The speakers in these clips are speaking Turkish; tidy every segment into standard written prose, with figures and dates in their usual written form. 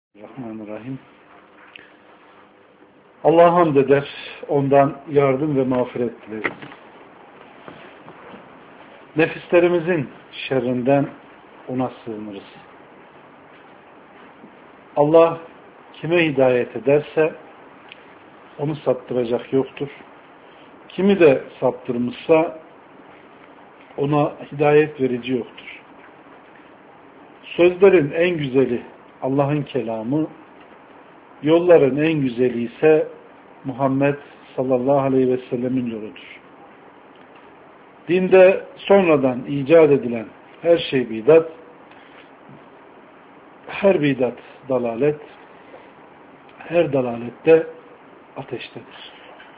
Bismillahirrahmanirrahim. Allah'a hamd eder, ondan yardım ve mağfiret dileriz. Nefislerimizin şerrinden ona sığınırız. Allah kime hidayet ederse onu saptıracak yoktur. Kimi de saptırmışsa ona hidayet verici yoktur. Sözlerin en güzeli Allah'ın kelamı, yolların en güzeli ise Muhammed sallallahu aleyhi ve sellemin yoludur. Dinde sonradan icat edilen her şey bidat, her bidat dalalet, her dalalette ateştedir.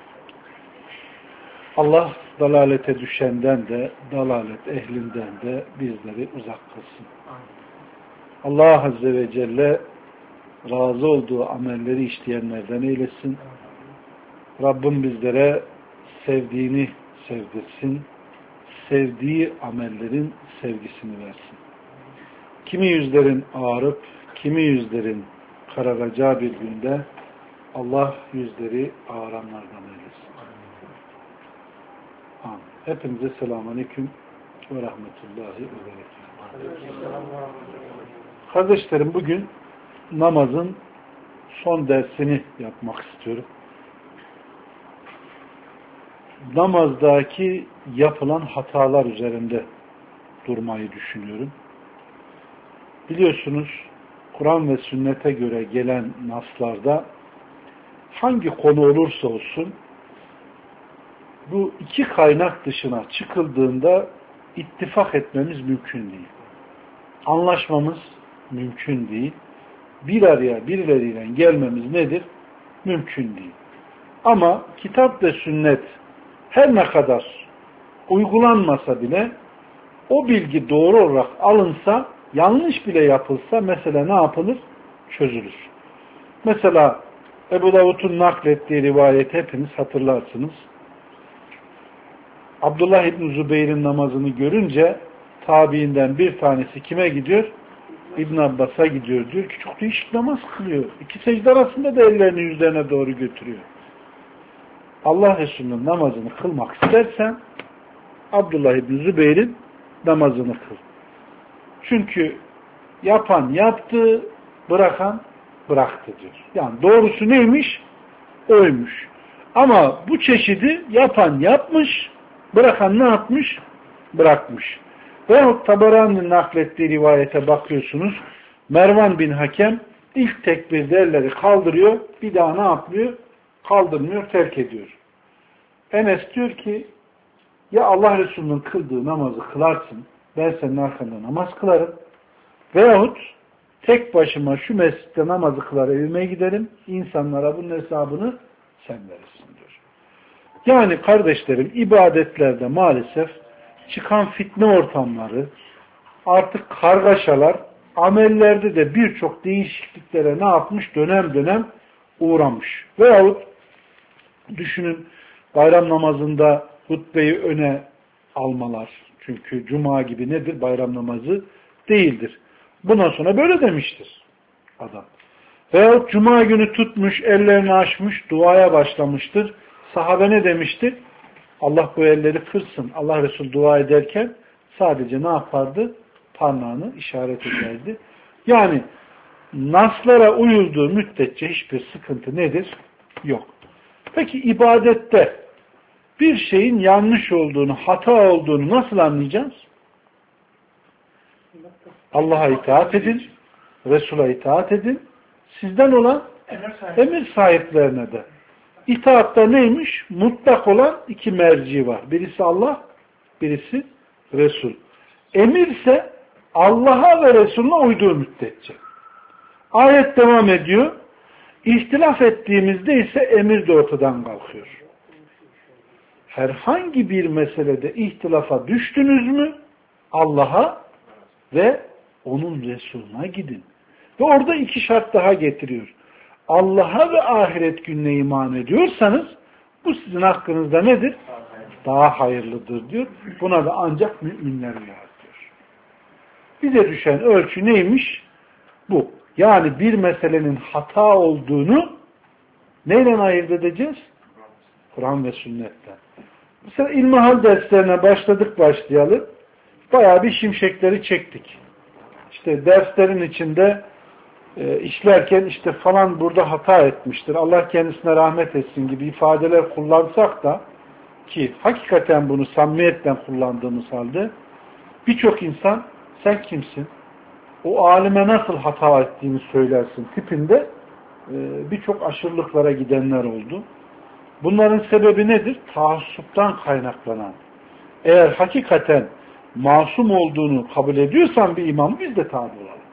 Allah dalalete düşenden de, dalalet ehlinden de bizleri uzak kılsın. Allah Azze ve Celle razı olduğu amelleri işleyenlerden eylesin. Rabbim bizlere sevdiğini sevdirsin. Sevdiği amellerin sevgisini versin. Kimi yüzlerin ağarıp, kimi yüzlerin kararacağı bir günde Allah yüzleri ağaranlardan eylesin. Amin. Hepinize selamünaleyküm ve rahmetullahi ve berekatuhu. Kardeşlerim, bugün namazın son dersini yapmak istiyorum. Namazdaki yapılan hatalar üzerinde durmayı düşünüyorum. Biliyorsunuz, Kur'an ve sünnete göre gelen naslarda hangi konu olursa olsun bu iki kaynak dışına çıkıldığında ittifak etmemiz mümkün değil. Anlaşmamız mümkün değil. Bir araya birileriyle gelmemiz nedir? Mümkün değil. Ama kitap ve sünnet her ne kadar uygulanmasa bile o bilgi doğru olarak alınsa, yanlış bile yapılsa mesela ne yapılır? Çözülür. Mesela Ebu Davud'un naklettiği rivayet hepiniz hatırlarsınız. Abdullah İbni Zübeyir'in namazını görünce tabiinden bir tanesi kime gidiyor? İbn Abbas'a gidiyor. Diyor ki çok değişik namaz kılıyor. İki secde arasında da ellerini yüzlerine doğru götürüyor. Allah Resulü'nün namazını kılmak istersen Abdullah İbni Zübeyir'in namazını kıl. Çünkü yapan yaptı, bırakan bıraktı diyor. Yani doğrusu neymiş? Oymuş. Ama bu çeşidi yapan yapmış, bırakan ne yapmış? Bırakmış. Veyahut Taberani'nin naklettiği rivayete bakıyorsunuz. Mervan bin Hakem ilk tekbirde elleri kaldırıyor. Bir daha ne yapıyor? Kaldırmıyor, terk ediyor. Enes diyor ki ya Allah Resulü'nün kıldığı namazı kılarsın. Ben senin arkanda namaz kılarım. Veyahut tek başıma şu mescitte namazı kılar evime giderim. İnsanlara bunun hesabını sen verirsin diyor. Yani kardeşlerim, ibadetlerde maalesef çıkan fitne ortamları, artık kargaşalar, amellerde de birçok değişikliklere ne yapmış? Dönem dönem uğramış. Veyahut düşünün, bayram namazında hutbeyi öne almalar. Çünkü cuma gibi nedir? Bayram namazı değildir. Bundan sonra böyle demiştir adam. Veyahut cuma günü tutmuş, ellerini açmış, duaya başlamıştır. Sahabe ne demişti? Allah bu elleri kırsın. Allah Resulü dua ederken sadece ne yapardı? Parmağını işaret ederdi. Yani naslara uyulduğu müddetçe hiçbir sıkıntı nedir? Yok. Peki ibadette bir şeyin yanlış olduğunu, hata olduğunu nasıl anlayacağız? Allah'a itaat edin, Resul'a itaat edin, sizden olan emir sahiplerine de. İtaatta neymiş? Mutlak olan iki merci var. Birisi Allah, birisi Resul. Emirse Allah'a ve Resulüne uyduğu müddetçe. Ayet devam ediyor. İhtilaf ettiğimizde ise emir de ortadan kalkıyor. Herhangi bir meselede ihtilafa düştünüz mü Allah'a ve onun Resulüne gidin. Ve orada iki şart daha getiriyor. Allah'a ve ahiret gününe iman ediyorsanız bu sizin hakkınızda nedir? Daha hayırlıdır diyor. Buna da ancak müminler uyar diyor. Bize düşen ölçü neymiş? Bu. Yani bir meselenin hata olduğunu neyle ayırt edeceğiz? Kur'an ve sünnetten. Mesela ilmihal derslerine başlayalı bayağı bir şimşekleri çektik. İşte derslerin içinde işlerken işte falan burada hata etmiştir. Allah kendisine rahmet etsin gibi ifadeler kullansak da ki hakikaten bunu samimiyetle kullandığımız halde birçok insan sen kimsin? O alime nasıl hata ettiğini söylersin tipinde birçok aşırılıklara gidenler oldu. Bunların sebebi nedir? Taassuptan kaynaklanan. Eğer hakikaten masum olduğunu kabul ediyorsan bir imam biz de tabi olalım.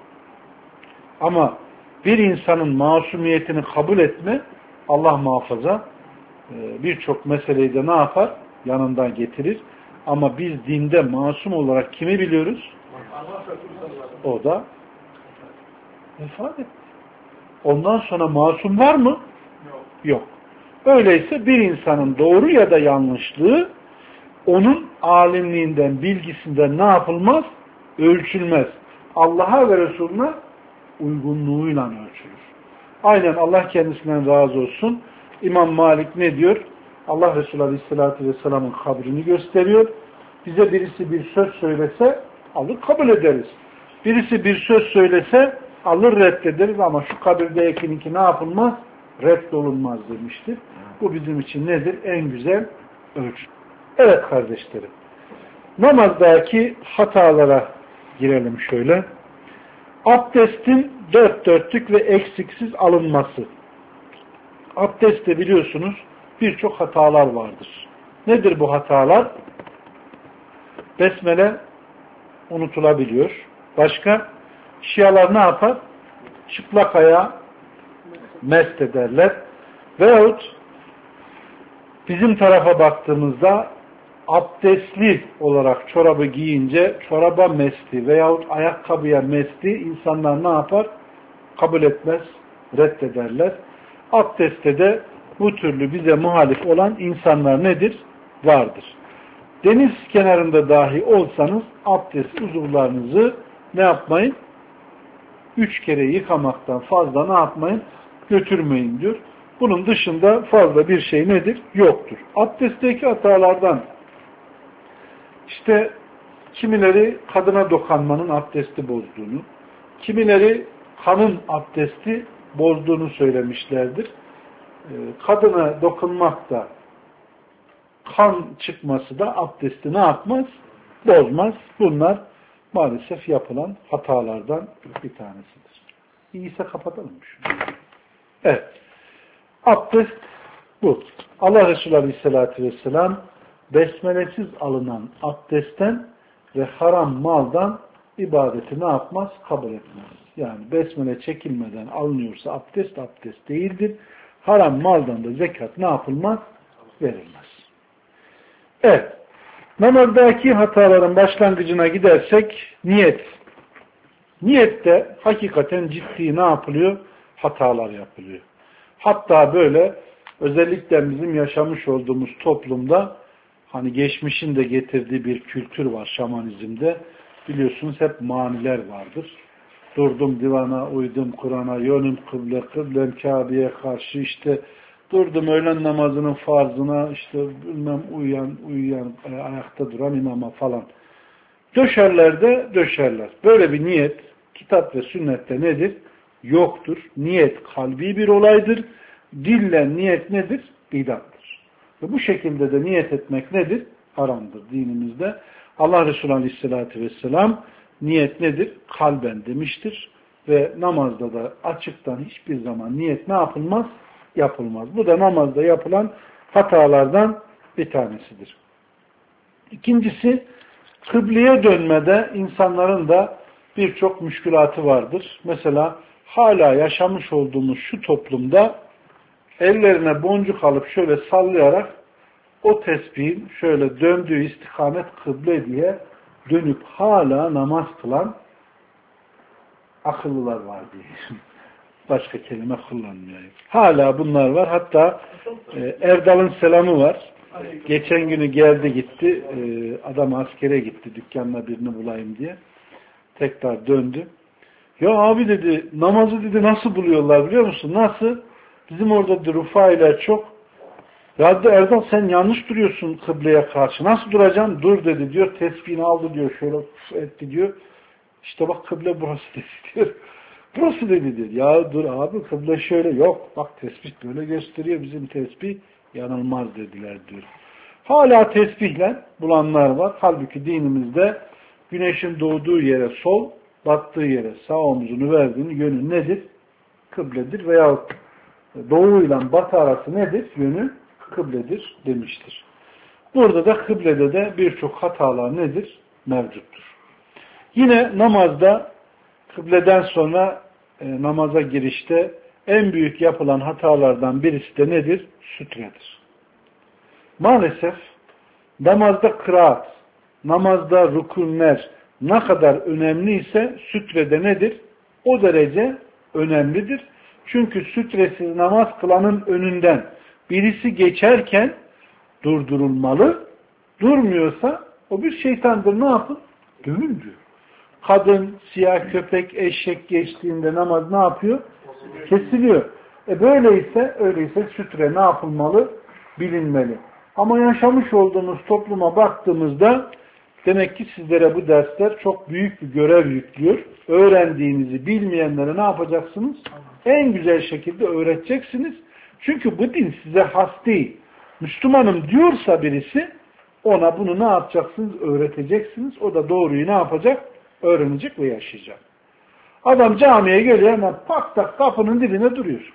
Ama bir insanın masumiyetini kabul etme Allah muhafaza birçok meseleyi de ne yapar? Yanından getirir. Ama biz dinde masum olarak kimi biliyoruz? O da vefat etti. Ondan sonra masum var mı? Yok. Öyleyse bir insanın doğru ya da yanlışlığı onun alimliğinden, bilgisinden ne yapılmaz? Ölçülmez. Allah'a ve Resulüne uygunluğuyla ölçülür. Aynen Allah kendisinden razı olsun. İmam Malik ne diyor? Allah Resulü Aleyhisselatü Vesselam'ın kabrini gösteriyor. Bize birisi bir söz söylese alır kabul ederiz. Birisi bir söz söylese alır reddederiz ama şu kabirdekininki ne yapılmaz? Reddolunmaz demiştir. Bu bizim için nedir? En güzel ölçü. Evet kardeşlerim. Namazdaki hatalara girelim şöyle. Abdestin dört dörtlük ve eksiksiz alınması. Abdestte biliyorsunuz birçok hatalar vardır. Nedir bu hatalar? Besmele unutulabiliyor. Başka? Şialar ne yapar? Çıplak ayağı mest ederler. Veyahut bizim tarafa baktığımızda abdestli olarak çorabı giyince çoraba mesti veyahut ayakkabıya mesti insanlar ne yapar? Kabul etmez, reddederler. Abdestte de bu türlü bize muhalif olan insanlar nedir? Vardır. Deniz kenarında dahi olsanız abdest uzuvlarınızı ne yapmayın? 3 kere yıkamaktan fazla ne yapmayın? Götürmeyin diyor. Bunun dışında fazla bir şey nedir? Yoktur. Abdestteki hatalardan işte kimileri kadına dokanmanın abdesti bozduğunu, kimileri kanın abdesti bozduğunu söylemişlerdir. Kadına dokunmak da kan çıkması da abdesti ne yapmaz? Bozmaz. Bunlar maalesef yapılan hatalardan bir tanesidir. İyiyse kapatalım şunu. Evet. Abdest bu. Allah Resulü Aleyhisselatü Vesselam besmelesiz alınan abdestten ve haram maldan ibadeti ne yapmaz? Kabul etmez. Yani besmele çekilmeden alınıyorsa abdest abdest değildir. Haram maldan da zekat ne yapılmaz? Verilmez. Evet. Namazdaki hataların başlangıcına gidersek niyet. Niyette hakikaten ciddi ne yapılıyor? Hatalar yapılıyor. Hatta böyle özellikle bizim yaşamış olduğumuz toplumda hani geçmişin de getirdiği bir kültür var şamanizmde. Biliyorsunuz hep maniler vardır. Durdum divana, uydum Kur'an'a, yönüm kıble, kıblem Kabe'ye karşı işte durdum öğlen namazının farzına, işte bilmem uyuyan, ayakta duran imama falan. Döşerler. Böyle bir niyet kitap ve sünnette nedir? Yoktur. Niyet kalbi bir olaydır. Dille niyet nedir? Bidattır. Ve bu şekilde de niyet etmek nedir? Haramdır dinimizde. Allah Resulü Aleyhisselatü Vesselam niyet nedir? Kalben demiştir. Ve namazda da açıktan hiçbir zaman niyet ne yapılmaz? Yapılmaz. Bu da namazda yapılan hatalardan bir tanesidir. İkincisi, kıbleye dönmede insanların da birçok müşkülatı vardır. Mesela hala yaşamış olduğumuz şu toplumda ellerine boncuk alıp şöyle sallayarak o tesbihin şöyle döndüğü istikamet kıble diye dönüp hala namaz kılan akıllılar var diye. Başka kelime kullanmıyorum. Hala bunlar var. Hatta Erdal'ın selamı var. Geçen günü geldi gitti. Adam askere gitti. Dükkanla birini bulayım diye. Tekrar döndü. Ya abi dedi, namazı dedi nasıl buluyorlar biliyor musun? Nasıl? Bizim orada rufailer çok. Ya Erdal sen yanlış duruyorsun kıbleye karşı. Nasıl duracaksın? Dur dedi diyor. Tesbihini aldı diyor. Şöyle etti diyor. İşte bak kıble burası dedi diyor. Burası dedi diyor. Ya dur abi kıble şöyle. Yok bak tesbih böyle gösteriyor. Bizim tesbih yanılmaz dediler diyor. Hala tesbihle bulanlar var. Halbuki dinimizde güneşin doğduğu yere sol, battığı yere sağ omzunu verdiğin yönü nedir? Kıbledir veyahut doğuyla batı arası nedir? Yönü kıbledir demiştir. Burada da kıblede de birçok hatalar nedir? Mevcuttur. Yine namazda kıbleden sonra namaza girişte en büyük yapılan hatalardan birisi de nedir? Sütredir. Maalesef namazda kıraat, namazda rükûnler ne kadar önemliyse sütrede nedir? O derece önemlidir. Çünkü sütresiz namaz kılanın önünden birisi geçerken durdurulmalı. Durmuyorsa o bir şeytandır. Ne yapın? Dövün diyor. Kadın, siyah köpek, eşek geçtiğinde namaz ne yapıyor? Kesiliyor. Öyleyse sütre ne yapılmalı? Bilinmeli. Ama yaşamış olduğumuz topluma baktığımızda demek ki sizlere bu dersler çok büyük bir görev yüklüyor. Öğrendiğinizi bilmeyenlere ne yapacaksınız? En güzel şekilde öğreteceksiniz. Çünkü bu din size has değil. Müslümanım diyorsa birisi ona bunu ne yapacaksınız? Öğreteceksiniz. O da doğruyu ne yapacak? Öğrenecek ve yaşayacak. Adam camiye geliyor hemen pak tak kapının dibine duruyor.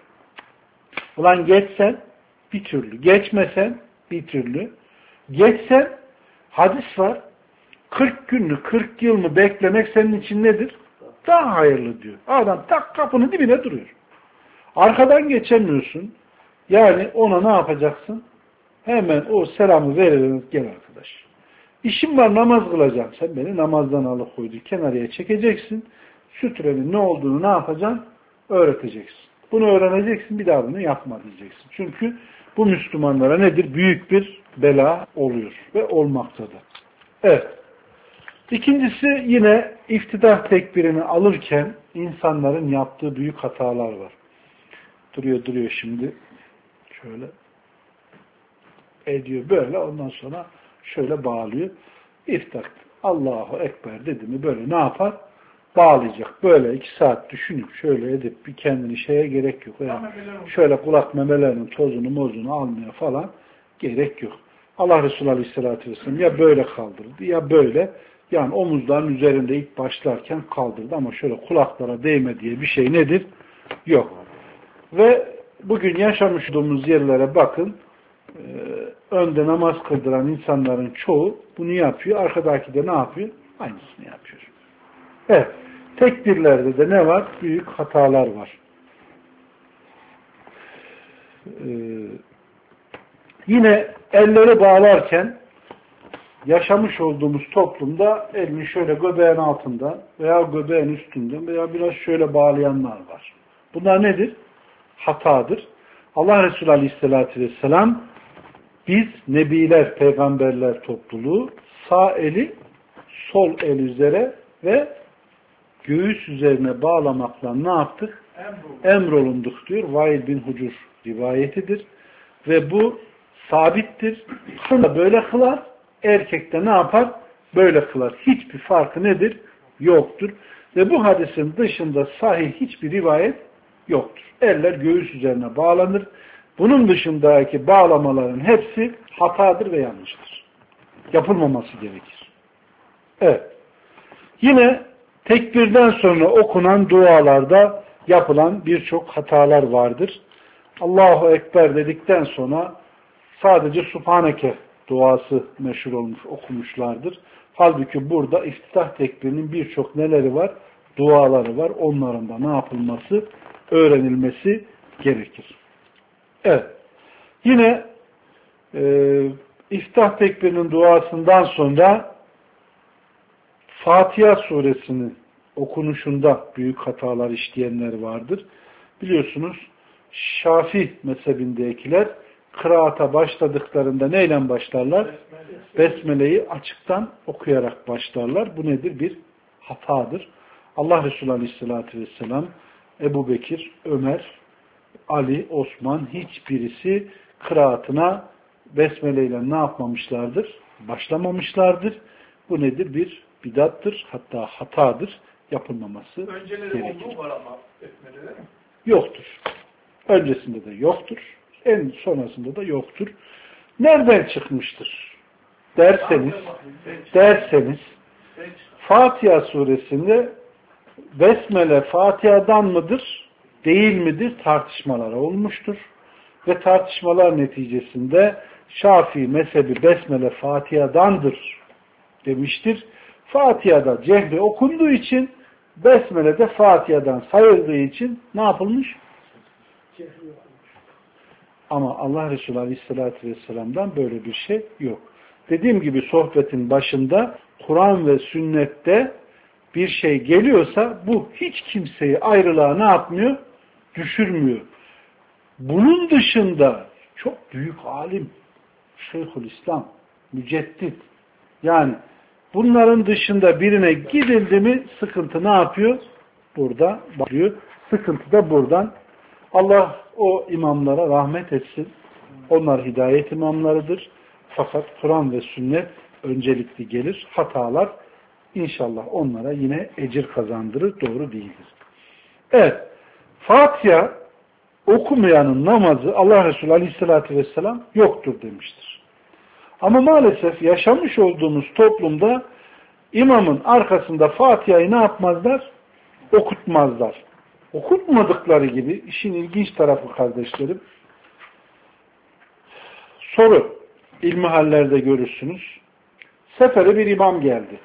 Ulan geçsen bir türlü. Geçmesen bir türlü. Geçsen hadis var. 40 gün mü 40 yıl mı beklemek senin için nedir? Daha hayırlı diyor. Adam tak kapının dibine duruyor. Arkadan geçemiyorsun. Yani ona ne yapacaksın? Hemen o selamı vererek gel arkadaş. İşim var namaz kılacağım. Sen beni namazdan alıkoydun. Kenarıya çekeceksin. Sütrenin ne olduğunu ne yapacaksın? Öğreteceksin. Bunu öğreneceksin. Bir daha bunu yapma diyeceksin. Çünkü bu Müslümanlara nedir? Büyük bir bela oluyor. Ve olmaktadır. Evet. İkincisi yine iftidah tekbirini alırken insanların yaptığı büyük hatalar var. Duruyor şimdi. Şöyle ediyor böyle. Ondan sonra şöyle bağlıyor. İftah. Allahu Ekber dedi mi böyle ne yapar? Bağlayacak. Böyle 2 saat düşünüp şöyle edip bir kendini şeye gerek yok. Yani şöyle kulak memelerinin tozunu mozunu almaya falan gerek yok. Allah Resulü Aleyhisselatü Vesselam ya böyle kaldırdı ya böyle. Yani omuzların üzerinde ilk başlarken kaldırdı ama şöyle kulaklara değme diye bir şey nedir? Yok. Ve bugün yaşamış olduğumuz yerlere bakın. Önde namaz kıldıran insanların çoğu bunu yapıyor. Arkadaki de ne yapıyor? Aynısını yapıyor. Evet. Tekbirlerde de ne var? Büyük hatalar var. Yine elleri bağlarken yaşamış olduğumuz toplumda elini şöyle göbeğin altında veya göbeğin üstünde veya biraz şöyle bağlayanlar var. Bunlar nedir? Hatadır. Allah Resulü Aleyhisselatü Vesselam biz nebiler, peygamberler topluluğu sağ eli sol el üzere ve göğüs üzerine bağlamakla ne yaptık? Emrolunduk diyor. Vail bin Hucur rivayetidir. Ve bu sabittir. Kadın böyle kılar. Erkek de ne yapar? Böyle kılar. Hiçbir farkı nedir? Yoktur. Ve bu hadisin dışında sahih hiçbir rivayet yoktur. Eller göğüs üzerine bağlanır. Bunun dışındaki bağlamaların hepsi hatadır ve yanlıştır. Yapılmaması gerekir. Evet. Yine tekbirden sonra okunan dualarda yapılan birçok hatalar vardır. Allahu Ekber dedikten sonra sadece Subhaneke duası meşhur olmuş, okumuşlardır. Halbuki burada iftitah tekbirinin birçok neleri var? Duaları var. Onların da ne yapılması? Öğrenilmesi gerekir. Evet. Yine iftitah tekbirinin duasından sonra Fatiha suresini okunuşunda büyük hatalar işleyenler vardır. Biliyorsunuz Şafii mezhebindekiler kıraata başladıklarında neyle başlarlar? Besmele'yi açıktan okuyarak başlarlar. Bu nedir? Bir hatadır. Allah Resulü Aleyhisselatü Vesselam, Ebu Bekir, Ömer, Ali, Osman hiçbirisi kıraatına besmele ile ne yapmamışlardır? Başlamamışlardır. Bu nedir? Bir bidattır. Hatta hatadır. Yapılmaması önceleri gerekir. olduğu var ama besmele mi? Yoktur. Öncesinde de yoktur. En sonrasında da yoktur. Nereden çıkmıştır? Derseniz Fatiha suresinde besmele Fatiha'dan mıdır? Değil midir? Tartışmalar olmuştur. Ve tartışmalar neticesinde Şafii mezhebi besmele Fatiha'dandır demiştir. Fatiha'da cehri okunduğu için besmele de Fatiha'dan sayıldığı için ne yapılmış? Ama Allah Resulü Aleyhisselatü Vesselam'dan böyle bir şey yok. Dediğim gibi sohbetin başında Kur'an ve sünnette bir şey geliyorsa bu hiç kimseyi ayrılığa ne yapmıyor? Düşürmüyor. Bunun dışında çok büyük alim, Şeyhülislam, müceddit, yani bunların dışında birine gidildi mi sıkıntı ne yapıyor? Burada başlıyor. Sıkıntı da buradan. Allah o imamlara rahmet etsin. Onlar hidayet imamlarıdır. Fakat Kur'an ve sünnet öncelikli gelir. Hatalar inşallah onlara yine ecir kazandırır. Doğru değildir. Evet. Fatiha okumayanın namazı Allah Resulü Aleyhisselatü Vesselam yoktur demiştir. Ama maalesef yaşamış olduğumuz toplumda imamın arkasında Fatiha'yı ne yapmazlar? Okutmazlar. Okutmadıkları gibi işin ilginç tarafı kardeşlerim, soru ilmihallerde görürsünüz. Sefere bir imam geldi.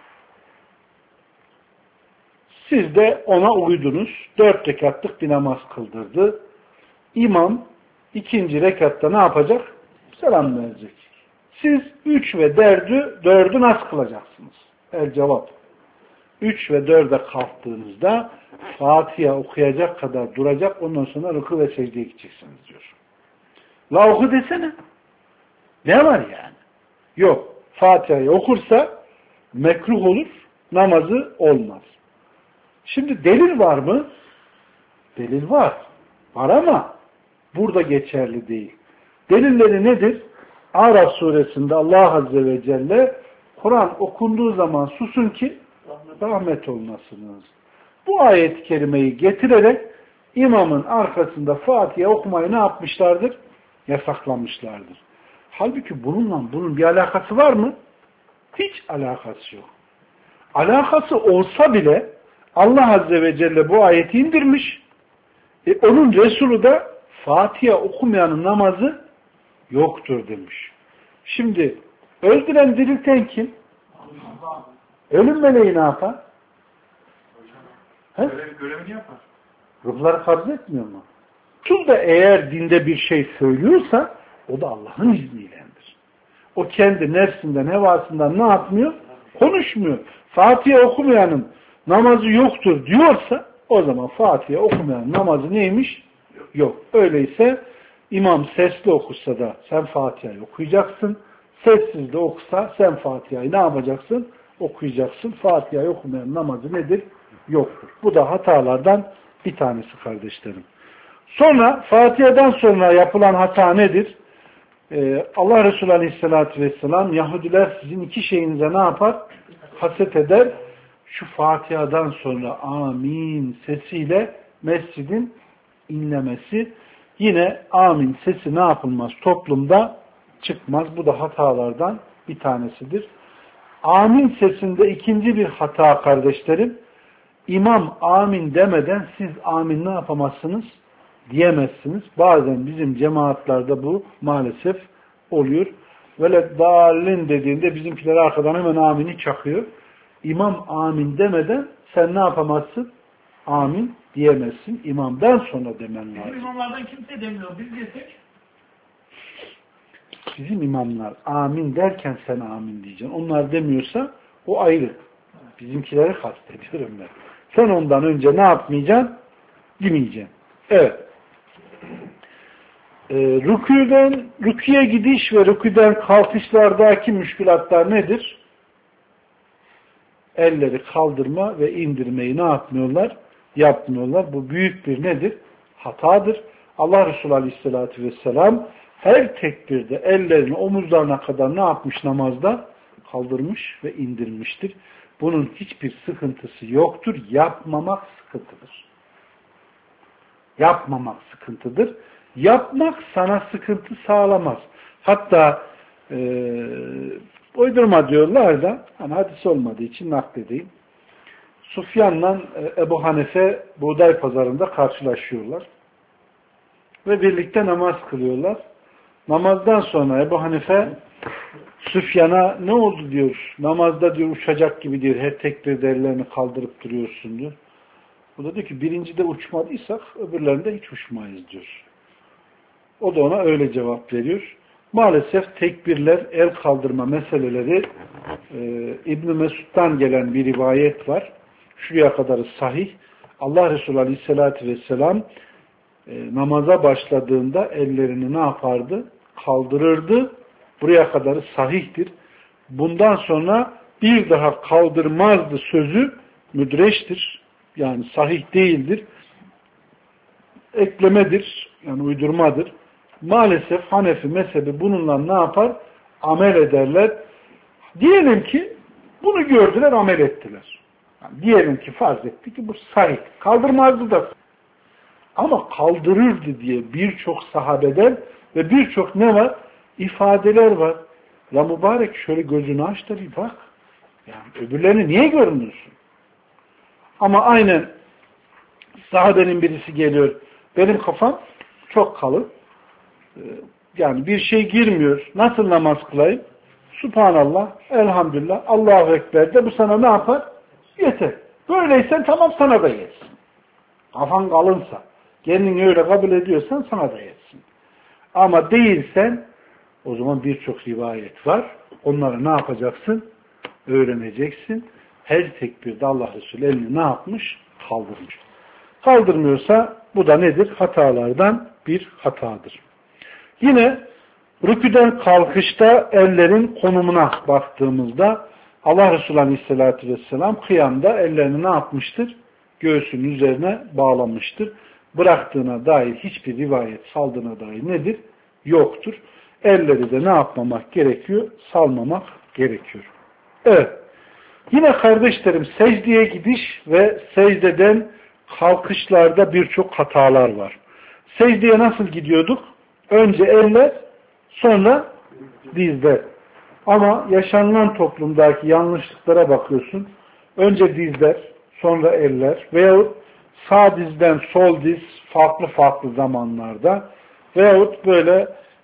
Siz de ona uydunuz. 4 rekatlık bir namaz kıldırdı. İmam 2. rekatta ne yapacak? Selam verecek. Siz 3 ve 4'ü nasıl kılacaksınız? El cevap. 3 ve 4'e kalktığınızda Fatiha okuyacak kadar duracak, ondan sonra rükû ve secdeye gideceksiniz diyor. La oku desene. Ne var yani? Yok. Fatiha'yı okursa mekruh olur, namazı olmaz. Şimdi delil var mı? Delil var. Var ama burada geçerli değil. Delilleri nedir? Araf suresinde Allah Azze ve Celle Kur'an okunduğu zaman susun ki rahmet olmasınız. Bu ayet-i kerimeyi getirerek imamın arkasında Fatiha okumayı ne yapmışlardır? Yasaklamışlardır. Halbuki bunun bir alakası var mı? Hiç alakası yok. Alakası olsa bile Allah Azze ve Celle bu ayeti indirmiş. Onun Resulü de Fatiha okumayanın namazı yoktur demiş. Şimdi öldüren dirilten kim? Ölüm meleği ne yapar? Görevini yapar. Ruhları kabz etmiyor mu? Resul da eğer dinde bir şey söylüyorsa o da Allah'ın izniyledir. O kendi nefsinden, hevasından ne yapmıyor? Konuşmuyor. Fatiha okumayanın namazı yoktur diyorsa o zaman Fatiha okumayanın namazı neymiş? Yok. Öyleyse imam sesli okusa da sen Fatiha'yı okuyacaksın. Sessiz de okusa sen Fatiha'yı ne yapacaksın? Okuyacaksın. Fatiha'yı okumayan namazı nedir? Yoktur. Bu da hatalardan bir tanesi kardeşlerim. Sonra Fatiha'dan sonra yapılan hata nedir? Allah Resulü Aleyhisselatü Vesselam Yahudiler sizin iki şeyinize ne yapar? Haset eder. Şu Fatiha'dan sonra amin sesiyle mescidin inlemesi. Yine amin sesi ne yapılmaz? Toplumda çıkmaz. Bu da hatalardan bir tanesidir. Amin sesinde ikinci bir hata kardeşlerim. İmam amin demeden siz amin ne yapamazsınız? Diyemezsiniz. Bazen bizim cemaatlerde bu maalesef oluyor. Böyle dalin dediğinde bizimkiler arkadan hemen amini çakıyor. İmam amin demeden sen ne yapamazsın? Amin diyemezsin. İmamdan sonra demen lazım. Bizim imamlardan kimse demiyor. Biz desek. Bizim imamlar amin derken sen amin diyeceksin. Onlar demiyorsa o ayrı. Bizimkileri kastediyorum ben. Sen ondan önce ne yapmayacaksın? Demeyeceksin. Evet. Rüküye gidiş ve rüküden kalkışlardaki müşkülatlar nedir? elleri kaldırma ve indirmeyi ne yapmıyorlar? Yapmıyorlar. Bu büyük bir nedir? Hatadır. Allah Resulü Aleyhisselatü Vesselam her tekbirde ellerini omuzlarına kadar ne yapmış namazda? Kaldırmış ve indirmiştir. Bunun hiçbir sıkıntısı yoktur. Yapmamak sıkıntıdır. Yapmamak sıkıntıdır. Yapmak sana sıkıntı sağlamaz. Hatta uydurma diyorlar da hani hadis olmadığı için nakledeyim. Sufyan'la Ebu Hanife buğday pazarında karşılaşıyorlar. Ve birlikte namaz kılıyorlar. Namazdan sonra Ebu Hanife Süfyan'a ne oldu diyor. Namazda diyor uçacak gibi diyor. Her tekbirde ellerini kaldırıp duruyorsun diyor. O da diyor ki birincide uçmadıysak öbürlerinde hiç uçmayız diyor. O da ona öyle cevap veriyor. Maalesef tekbirler, el kaldırma meseleleri İbn-i Mesud'dan gelen bir rivayet var. Şuraya kadar sahih. Allah Resulü Aleyhisselatü Vesselam namaza başladığında ellerini ne yapardı? Kaldırırdı. Buraya kadar sahihtir. Bundan sonra bir daha kaldırmazdı sözü müdreçtir. Yani sahih değildir. Eklemedir. Yani uydurmadır. Maalesef Hanefi mezhebi bununla ne yapar? Amel ederler. Diyelim ki bunu gördüler, amel ettiler. Yani diyelim ki farz etti ki bu sahih. Kaldırmazdı da. Ama kaldırırdı diye birçok sahabeden ve birçok ne var? İfadeler var. Ya mübarek şöyle gözünü aç da bir bak. Yani öbürlerini niye görmüyorsun? Ama aynen sahabenin birisi geliyor. Benim kafam çok kalın. Yani bir şey girmiyor. Nasıl namaz kılayım? Subhanallah, elhamdülillah, Allahu Ekber de bu sana ne yapar? Yeter. Böyleysen tamam sana da yetsin. Kafan kalınsa, kendini öyle kabul ediyorsan sana da yetsin. Ama değilsen o zaman birçok rivayet var. Onları ne yapacaksın? Öğreneceksin. Her tekbirde Allah Resulü elini ne yapmış? Kaldırmış. Kaldırmıyorsa bu da nedir? Hatalardan bir hatadır. Yine rüküden kalkışta ellerin konumuna baktığımızda Allah Resulü Aleyhisselatü Vesselam kıyamda ellerini ne yapmıştır? Göğsünün üzerine bağlamıştır. Bıraktığına dair hiçbir rivayet saldığına dair nedir? Yoktur. Elleri de ne yapmamak gerekiyor? Salmamak gerekiyor. Evet. Yine kardeşlerim secdeye gidiş ve secdeden kalkışlarda birçok hatalar var. Secdeye nasıl gidiyorduk? Önce eller, sonra dizler. Ama yaşanılan toplumdaki yanlışlıklara bakıyorsun. Önce dizler, sonra eller veyahut sağ dizden sol diz farklı farklı zamanlarda veyahut böyle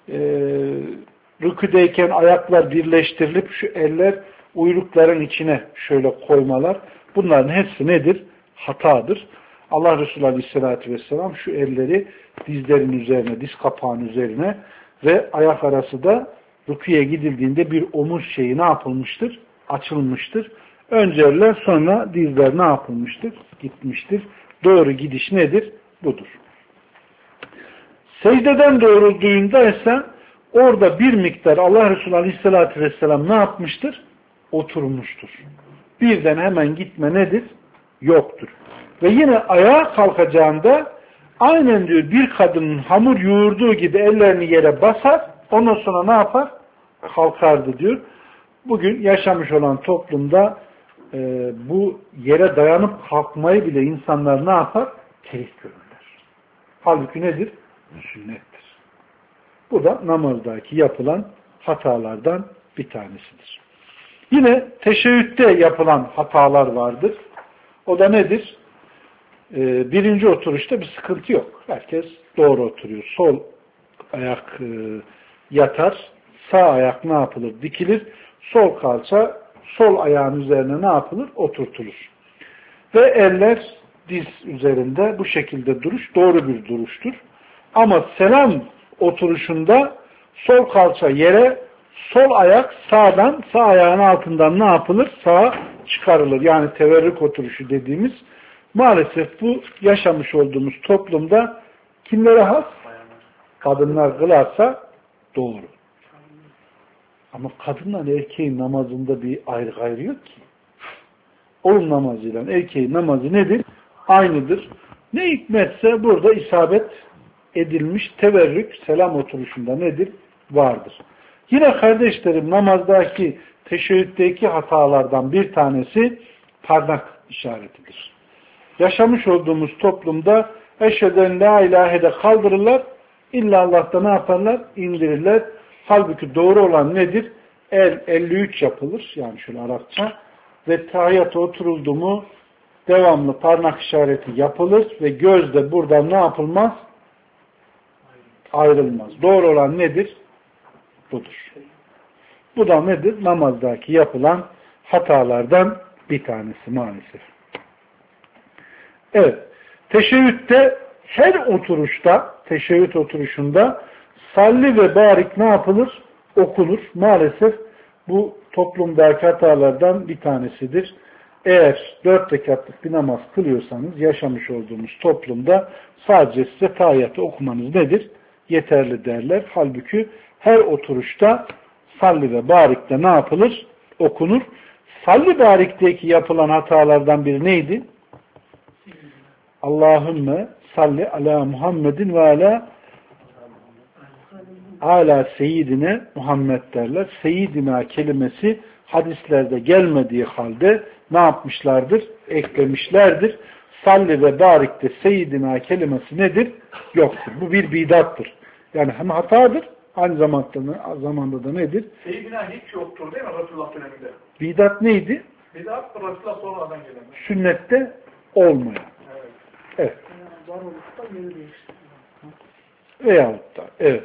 rüküdeyken ayaklar birleştirilip şu eller uylukların içine şöyle koymalar. Bunların hepsi nedir? Hatadır. Allah Resulü Aleyhisselatü Vesselam şu elleri dizlerin üzerine, diz kapağının üzerine ve ayak arası da rüküye gidildiğinde bir omuz şeyi ne yapılmıştır? Açılmıştır. Önce eller sonra dizler ne yapılmıştır? Gitmiştir. Doğru gidiş nedir? Budur. Secdeden doğrulduğunda ise orada bir miktar Allah Resulü Aleyhisselatü Vesselam ne yapmıştır? Oturmuştur. Birden hemen gitme nedir? Yoktur. Ve yine ayağa kalkacağında aynen diyor bir kadının hamur yoğurduğu gibi ellerini yere basar, ondan sonra ne yapar? Kalkardı diyor. Bugün yaşamış olan toplumda bu yere dayanıp kalkmayı bile insanlar ne yapar? Kerih görürler. Halbuki nedir? Sünnettir. Bu da namazdaki yapılan hatalardan bir tanesidir. Yine teşebbütte yapılan hatalar vardır. O da nedir? Birinci oturuşta bir sıkıntı yok. Herkes doğru oturuyor. Sol ayak yatar, sağ ayak ne yapılır? Dikilir. Sol kalça sol ayağın üzerine ne yapılır? Oturtulur. Ve eller diz üzerinde bu şekilde duruş doğru bir duruştur. Ama selam oturuşunda sol kalça yere, sol ayak sağdan, sağ ayağın altından ne yapılır? Sağa çıkarılır. Yani teverrük oturuşu dediğimiz. Maalesef bu yaşamış olduğumuz toplumda kimlere has? Kadınlar kılarsa doğru. Ama kadınla erkeğin namazında bir ayrı gayrı yok ki. oğlun namazıyla erkeğin namazı nedir? Aynıdır. Ne hikmetse burada isabet edilmiş teverrük selam oturuşunda nedir? Vardır. Yine kardeşlerim namazdaki teşehhütteki hatalardan bir tanesi parmak işaretidir. Yaşamış olduğumuz toplumda eşheden la ilahe de kaldırırlar. İlla Allah'ta ne yaparlar? İndirirler. Halbuki doğru olan nedir? El 53 yapılır. Yani şöyle Arapça. Ve tahiyyata oturuldu mu devamlı parmak işareti yapılır ve göz de buradan ne yapılmaz? Ayrılmaz. Doğru olan nedir? Budur. Bu da nedir? Namazdaki yapılan hatalardan bir tanesi maalesef. Evet. Teşehhütte her oturuşta, teşehhüt oturuşunda salli ve barik ne yapılır? Okunur. Maalesef bu toplumdaki hatalardan bir tanesidir. Eğer 4 rekatlık bir namaz kılıyorsanız yaşamış olduğumuz toplumda sadece size tahiyyatı okumanız nedir? Yeterli derler. Halbuki her oturuşta salli ve barikte ne yapılır? Okunur. Salli barikteki yapılan hatalardan biri neydi? Allahümme salli ala Muhammedin ve ala seyyidine Muhammed derler. Seyyidina kelimesi hadislerde gelmediği halde ne yapmışlardır? Eklemişlerdir. Salli ve barikte seyyidina kelimesi nedir? Yoktur. Bu bir bidattır. Yani hem hatadır, aynı zamanda da nedir? Seyyidina hiç yoktur değil mi Resulullah döneminde? Bidat neydi? Bidat Resulullah sonradan gelen. Sünnette olmayan. Evet. Veyahut da evet.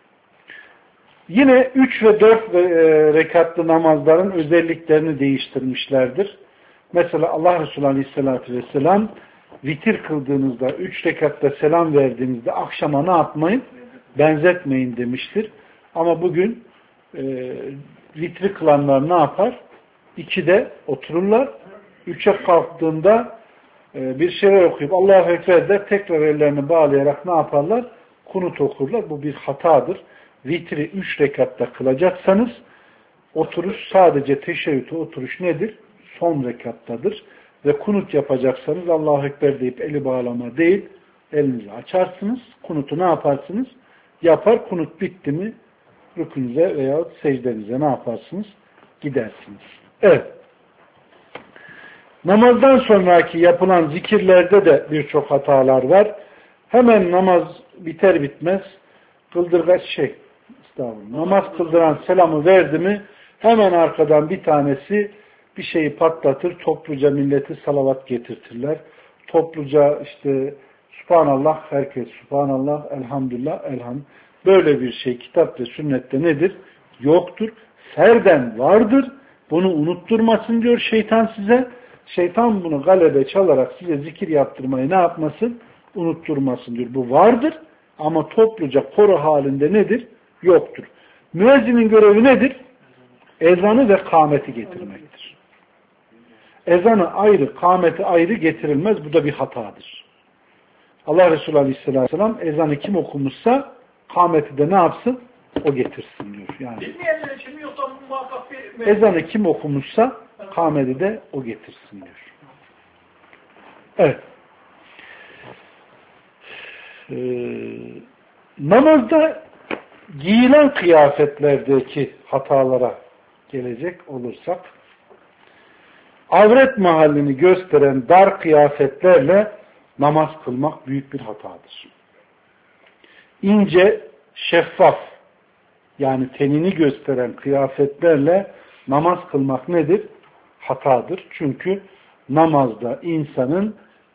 Yine 3 ve 4 rekatlı namazların özelliklerini değiştirmişlerdir. Mesela Allah Resulü Aleyhisselatü Vesselam vitir kıldığınızda 3 rekatta selam verdiğinizde akşama ne yapmayın? Benzetmeyin demiştir. Ama bugün vitri kılanlar ne yapar? 2'de otururlar. 3'e kalktığında bir şeyler okuyup Allahu Ekber der, tekrar ellerini bağlayarak ne yaparlar? Kunut okurlar. Bu bir hatadır. Vitri 3 rekatta kılacaksanız oturuş sadece teşehhütü oturuş nedir? Son rekattadır. Ve kunut yapacaksanız Allahu Ekber deyip eli bağlama değil, elinizi açarsınız. Kunutu ne yaparsınız? Yapar. Kunut bitti mi rükünüze veya secdenize ne yaparsınız? Gidersiniz. Evet. Namazdan sonraki yapılan zikirlerde de birçok hatalar var. Hemen namaz biter bitmez namaz kıldıran selamı verdi mi hemen arkadan bir tanesi bir şeyi patlatır, topluca milleti salavat getirtirler. Topluca işte Subhanallah, herkes Subhanallah, Elhamdülillah, Elhamd. Böyle bir şey kitap ve sünnette nedir? Yoktur. Ferden vardır. Bunu unutturmasın diyor şeytan size. Şeytan bunu galebe çalarak size zikir yaptırmayı ne yapmasın? Unutturmasın diyor. Bu vardır ama topluca koro halinde nedir? Yoktur. Müezzinin görevi nedir? Ezanı ve kâmeti getirmektir. Ezanı ayrı, kâmeti ayrı getirilmez. Bu da bir hatadır. Allah Resulü Aleyhisselam ezanı kim okumuşsa kâmeti de ne yapsın? O getirsin diyor. Yani Bilmeyenler için mi yoksa muhakkak bir... ezanı kim okumuşsa kâmeti de o getirsin diyor. Evet. Namazda giyilen kıyafetlerdeki hatalara gelecek olursak avret mahallini gösteren dar kıyafetlerle namaz kılmak büyük bir hatadır. İnce, şeffaf yani tenini gösteren kıyafetlerle namaz kılmak nedir? Hatadır. Çünkü namazda insanın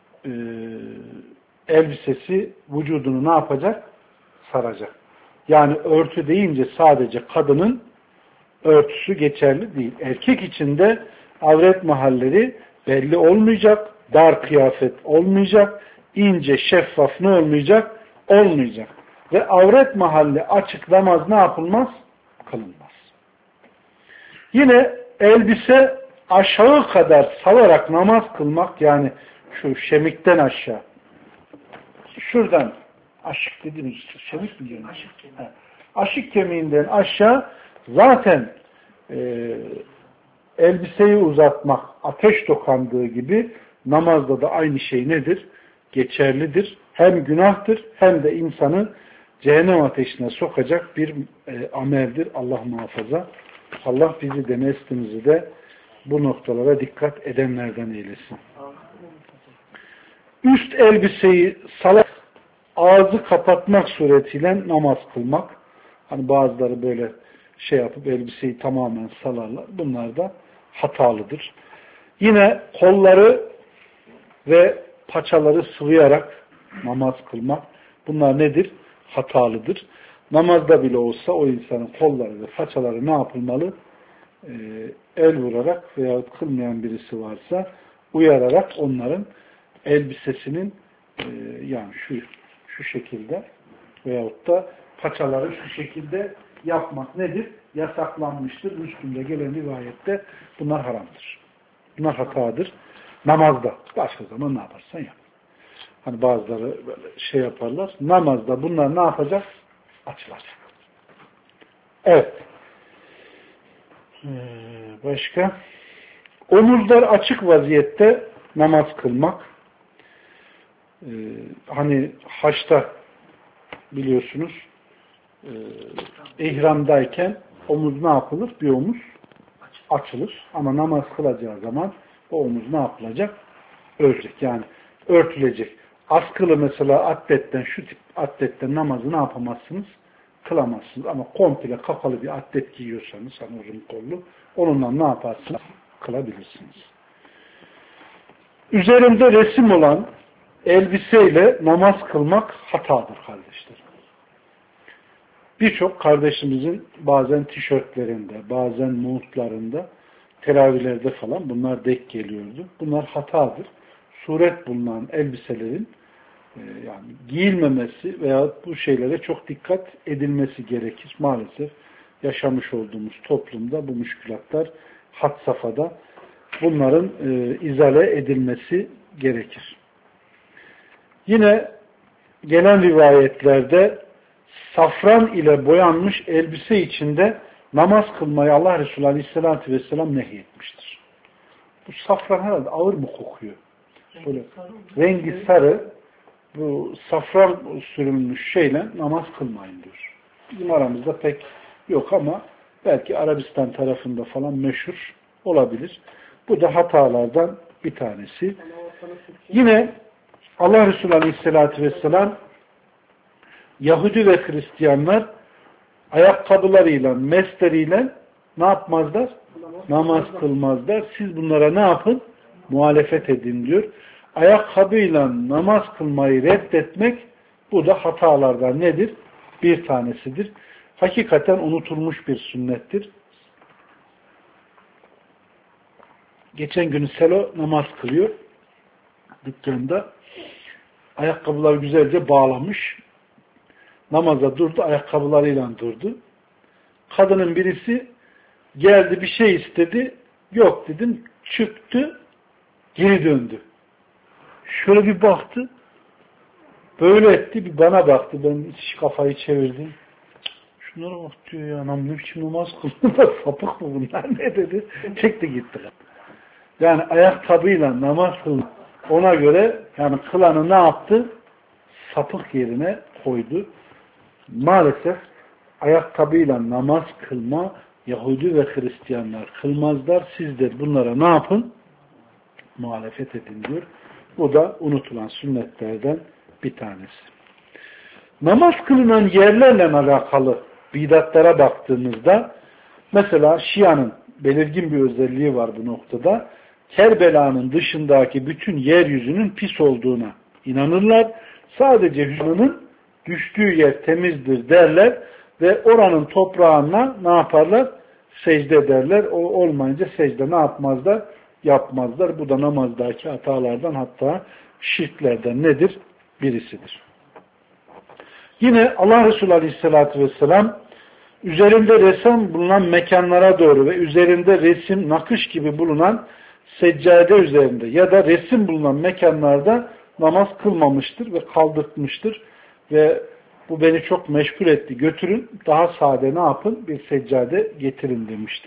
elbisesi vücudunu ne yapacak? Saracak. Yani örtü deyince sadece kadının örtüsü geçerli değil. Erkek için de avret mahalleri belli olmayacak, dar kıyafet olmayacak, ince, şeffaf ne olmayacak? Olmayacak. Ve avret mahalli açık namaz ne yapılmaz? Kılınmaz. Yine elbise aşağı kadar salarak namaz kılmak yani şu şemikten aşağı şuradan aşık dediğimiz şemik mi diyorsun? Aşık kemiğinden aşağı zaten elbiseyi uzatmak ateş dokandığı gibi namazda da aynı şey nedir? Geçerlidir. Hem günahtır hem de insanı cehennem ateşine sokacak bir ameldir. Allah muhafaza. Allah bizi de neslimizi de bu noktalara dikkat edenlerden eylesin. Üst elbiseyi salat, ağzı kapatmak suretiyle namaz kılmak. Hani bazıları böyle şey yapıp elbiseyi tamamen salarlar. Bunlar da hatalıdır. Yine kolları ve paçaları sıvayarak namaz kılmak. Bunlar nedir? Hatalıdır. Namazda bile olsa o insanın kolları ve paçaları ne yapılmalı? El vurarak veya kılmayan birisi varsa uyararak onların elbisesinin yani şu şekilde veyahut da paçaları şu şekilde yapmak nedir? Yasaklanmıştır. Müslüm'de gelen rivayette bunlar haramdır. Bunlar hatadır. Namazda. Başka zaman ne yaparsan yap. Hani bazıları böyle şey yaparlar. Namazda bunlar ne yapacak? Açılacak. Evet. Başka? Omuzlar açık vaziyette namaz kılmak. Hani haçta biliyorsunuz ihramdayken omuz ne yapılır? Bir omuz açılır. Ama namaz kılacağı zaman o omuz ne yapılacak? Örtülecek. Yani örtülecek. Askılı mesela atletten, şu tip atletten namazı ne yapamazsınız? Kılamazsınız. Ama komple kapalı bir atlet giyiyorsanız, hani uzun kollu, onunla ne yaparsınız? Kılabilirsiniz. Üzerinde resim olan elbiseyle namaz kılmak hatadır kardeşler. Birçok kardeşimizin bazen tişörtlerinde, bazen montlarında, teravihlerde falan bunlar denk geliyordu. Bunlar hatadır. Suret bulunan elbiselerin yani giyilmemesi veya bu şeylere çok dikkat edilmesi gerekir. Maalesef yaşamış olduğumuz toplumda bu müşkülatlar had safhada, bunların izale edilmesi gerekir. Yine gelen rivayetlerde safran ile boyanmış elbise içinde namaz kılmayı Allah Resulü Aleyhisselatü Vesselam nehyetmiştir. Bu safran herhalde ağır mı kokuyor? Böyle rengi sarı, bu safran sürülmüş şeyle namaz kılmayın diyor. Bizim aramızda pek yok ama belki Arabistan tarafında falan meşhur olabilir. Bu da hatalardan bir tanesi. Yine Allah Resulü Aleyhisselatü Vesselam Yahudi ve Hristiyanlar ayakkabılarıyla, mesleriyle ne yapmazlar? Namaz kılmazlar. Siz bunlara ne yapın? Muhalefet edin diyor. Ayakkabıyla namaz kılmayı reddetmek, bu da hatalardan nedir? Bir tanesidir. Hakikaten unutulmuş bir sünnettir. Geçen gün Selo namaz kılıyor. Dükkanda. Ayakkabılar güzelce bağlamış. Namaza durdu, ayakkabılarıyla durdu. Kadının birisi geldi, bir şey istedi. Yok dedim, çıktı, geri döndü. Şöyle bir baktı, böyle etti, bir bana baktı. Ben hiç kafayı çevirdim. Şunlara bak diyor ya, anam ne biçim namaz kılıyor, sapık mı bunlar, ne dedi? Çekti gitti. Yani ayakkabıyla namaz kılmak, ona göre yani kılanı ne yaptı? Sapık yerine koydu. Maalesef ayakkabıyla namaz kılma Yahudi ve Hristiyanlar kılmazlar. Siz de bunlara ne yapın? Muhalefet edin diyor. Bu da unutulan sünnetlerden bir tanesi. Namaz kılınan yerlerle alakalı bidatlara baktığımızda mesela Şia'nın belirgin bir özelliği var bu noktada. Kerbela'nın dışındaki bütün yeryüzünün pis olduğuna inanırlar. Sadece hüsnünün düştüğü yer temizdir derler ve oranın toprağına ne yaparlar? Secde ederler. O olmayınca secde ne yapmazlar? Yapmazlar. Bu da namazdaki hatalardan, hatta şirklerden nedir? Birisidir. Yine Allah Resulü Aleyhisselatü Vesselam üzerinde resim bulunan mekanlara doğru ve üzerinde resim, nakış gibi bulunan seccade üzerinde ya da resim bulunan mekanlarda namaz kılmamıştır ve kaldırtmıştır. Ve bu beni çok meşgul etti. Götürün, daha sade ne yapın? Bir seccade getirin demiştir.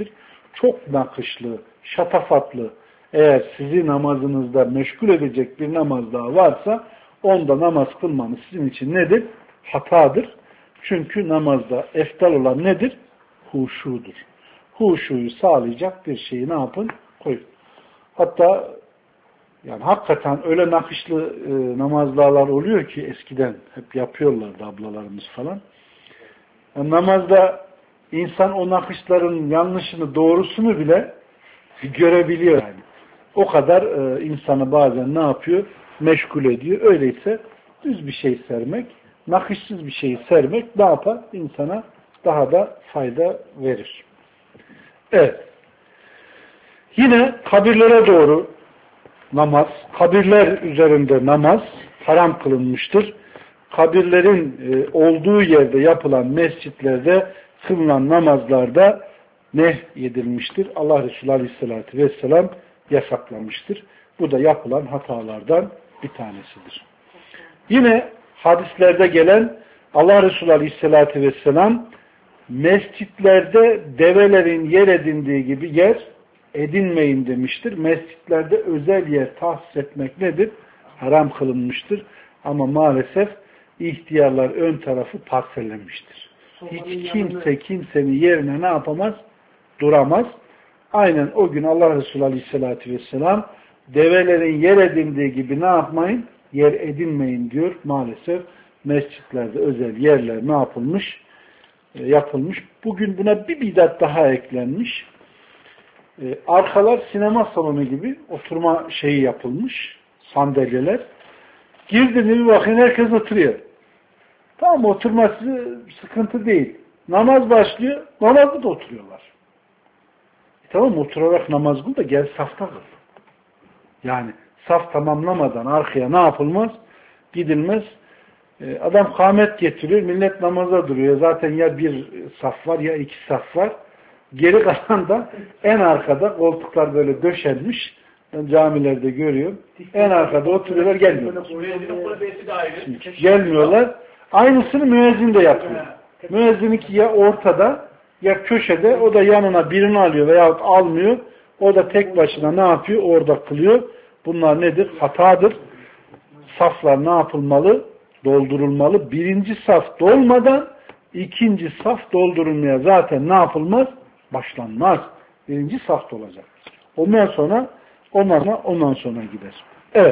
çok nakışlı, şatafatlı, eğer sizi namazınızda meşgul edecek bir namaz daha varsa, onda namaz kılmanız sizin için nedir? Hatadır. Çünkü namazda eftal olan nedir? Huşudur. Huşuyu sağlayacak bir şeyi ne yapın? Koyun. Hatta yani hakikaten öyle nakışlı namazlar oluyor ki eskiden hep yapıyorlardı ablalarımız falan. Yani namazda insan o nakışların yanlışını, doğrusunu bile görebiliyor yani. O kadar insanı bazen ne yapıyor? Meşgul ediyor. Öyleyse düz bir şey sermek, nakışsız bir şeyi sermek ne yapar? İnsana daha da fayda verir. Evet. Yine kabirlere doğru namaz, kabirler üzerinde namaz haram kılınmıştır. Kabirlerin olduğu yerde yapılan mescitlerde kılınan namazlarda nehyedilmiştir. Allah Resulü Aleyhisselatü Vesselam yasaklamıştır. Bu da yapılan hatalardan bir tanesidir. Yine hadislerde gelen Allah Resulü Aleyhisselatü Vesselam mescitlerde develerin yer edindiği gibi yer edinmeyin demiştir. Mescitlerde özel yer tahsis etmek nedir? Haram kılınmıştır. Ama maalesef ihtiyarlar ön tarafı parsellemiştir. Hiç kimse kimsenin yerine ne yapamaz? Duramaz. Aynen o gün Allah Resulü Aleyhisselatü Vesselam develerin yer edindiği gibi ne yapmayın? Yer edinmeyin diyor. Maalesef mescitlerde özel yerler ne yapılmış? Yapılmış. Bugün buna bir bidat daha eklenmiş. Arkalar sinema salonu gibi oturma şeyi yapılmış. Sandalyeler. Girdin bir bakın herkes oturuyor. Tamam, oturması sıkıntı değil. Namaz başlıyor. Namazda da oturuyorlar. Tamam, oturarak namaz kıl da gel safta kıl. Yani saf tamamlamadan arkaya ne yapılmaz? Gidilmez. Adam kâmet getiriyor. Millet namaza duruyor. Zaten ya bir saf var ya iki saf var. Geri kalan da en arkada koltuklar böyle döşenmiş. Ben camilerde görüyorum. En arkada oturuyorlar, gelmiyorlar. Gelmiyorlar. Aynısını müezzin de yapıyor. Müezzinki ya ortada ya köşede, o da yanına birini alıyor veyahut almıyor. O da tek başına ne yapıyor? Orada kılıyor. Bunlar nedir? Hatadır. Saflar ne yapılmalı? Doldurulmalı. Birinci saf dolmadan ikinci saf doldurulmaya zaten ne yapılmaz? Başlanmaz. Birinci saf dolacak. Ondan sonra gider. Evet.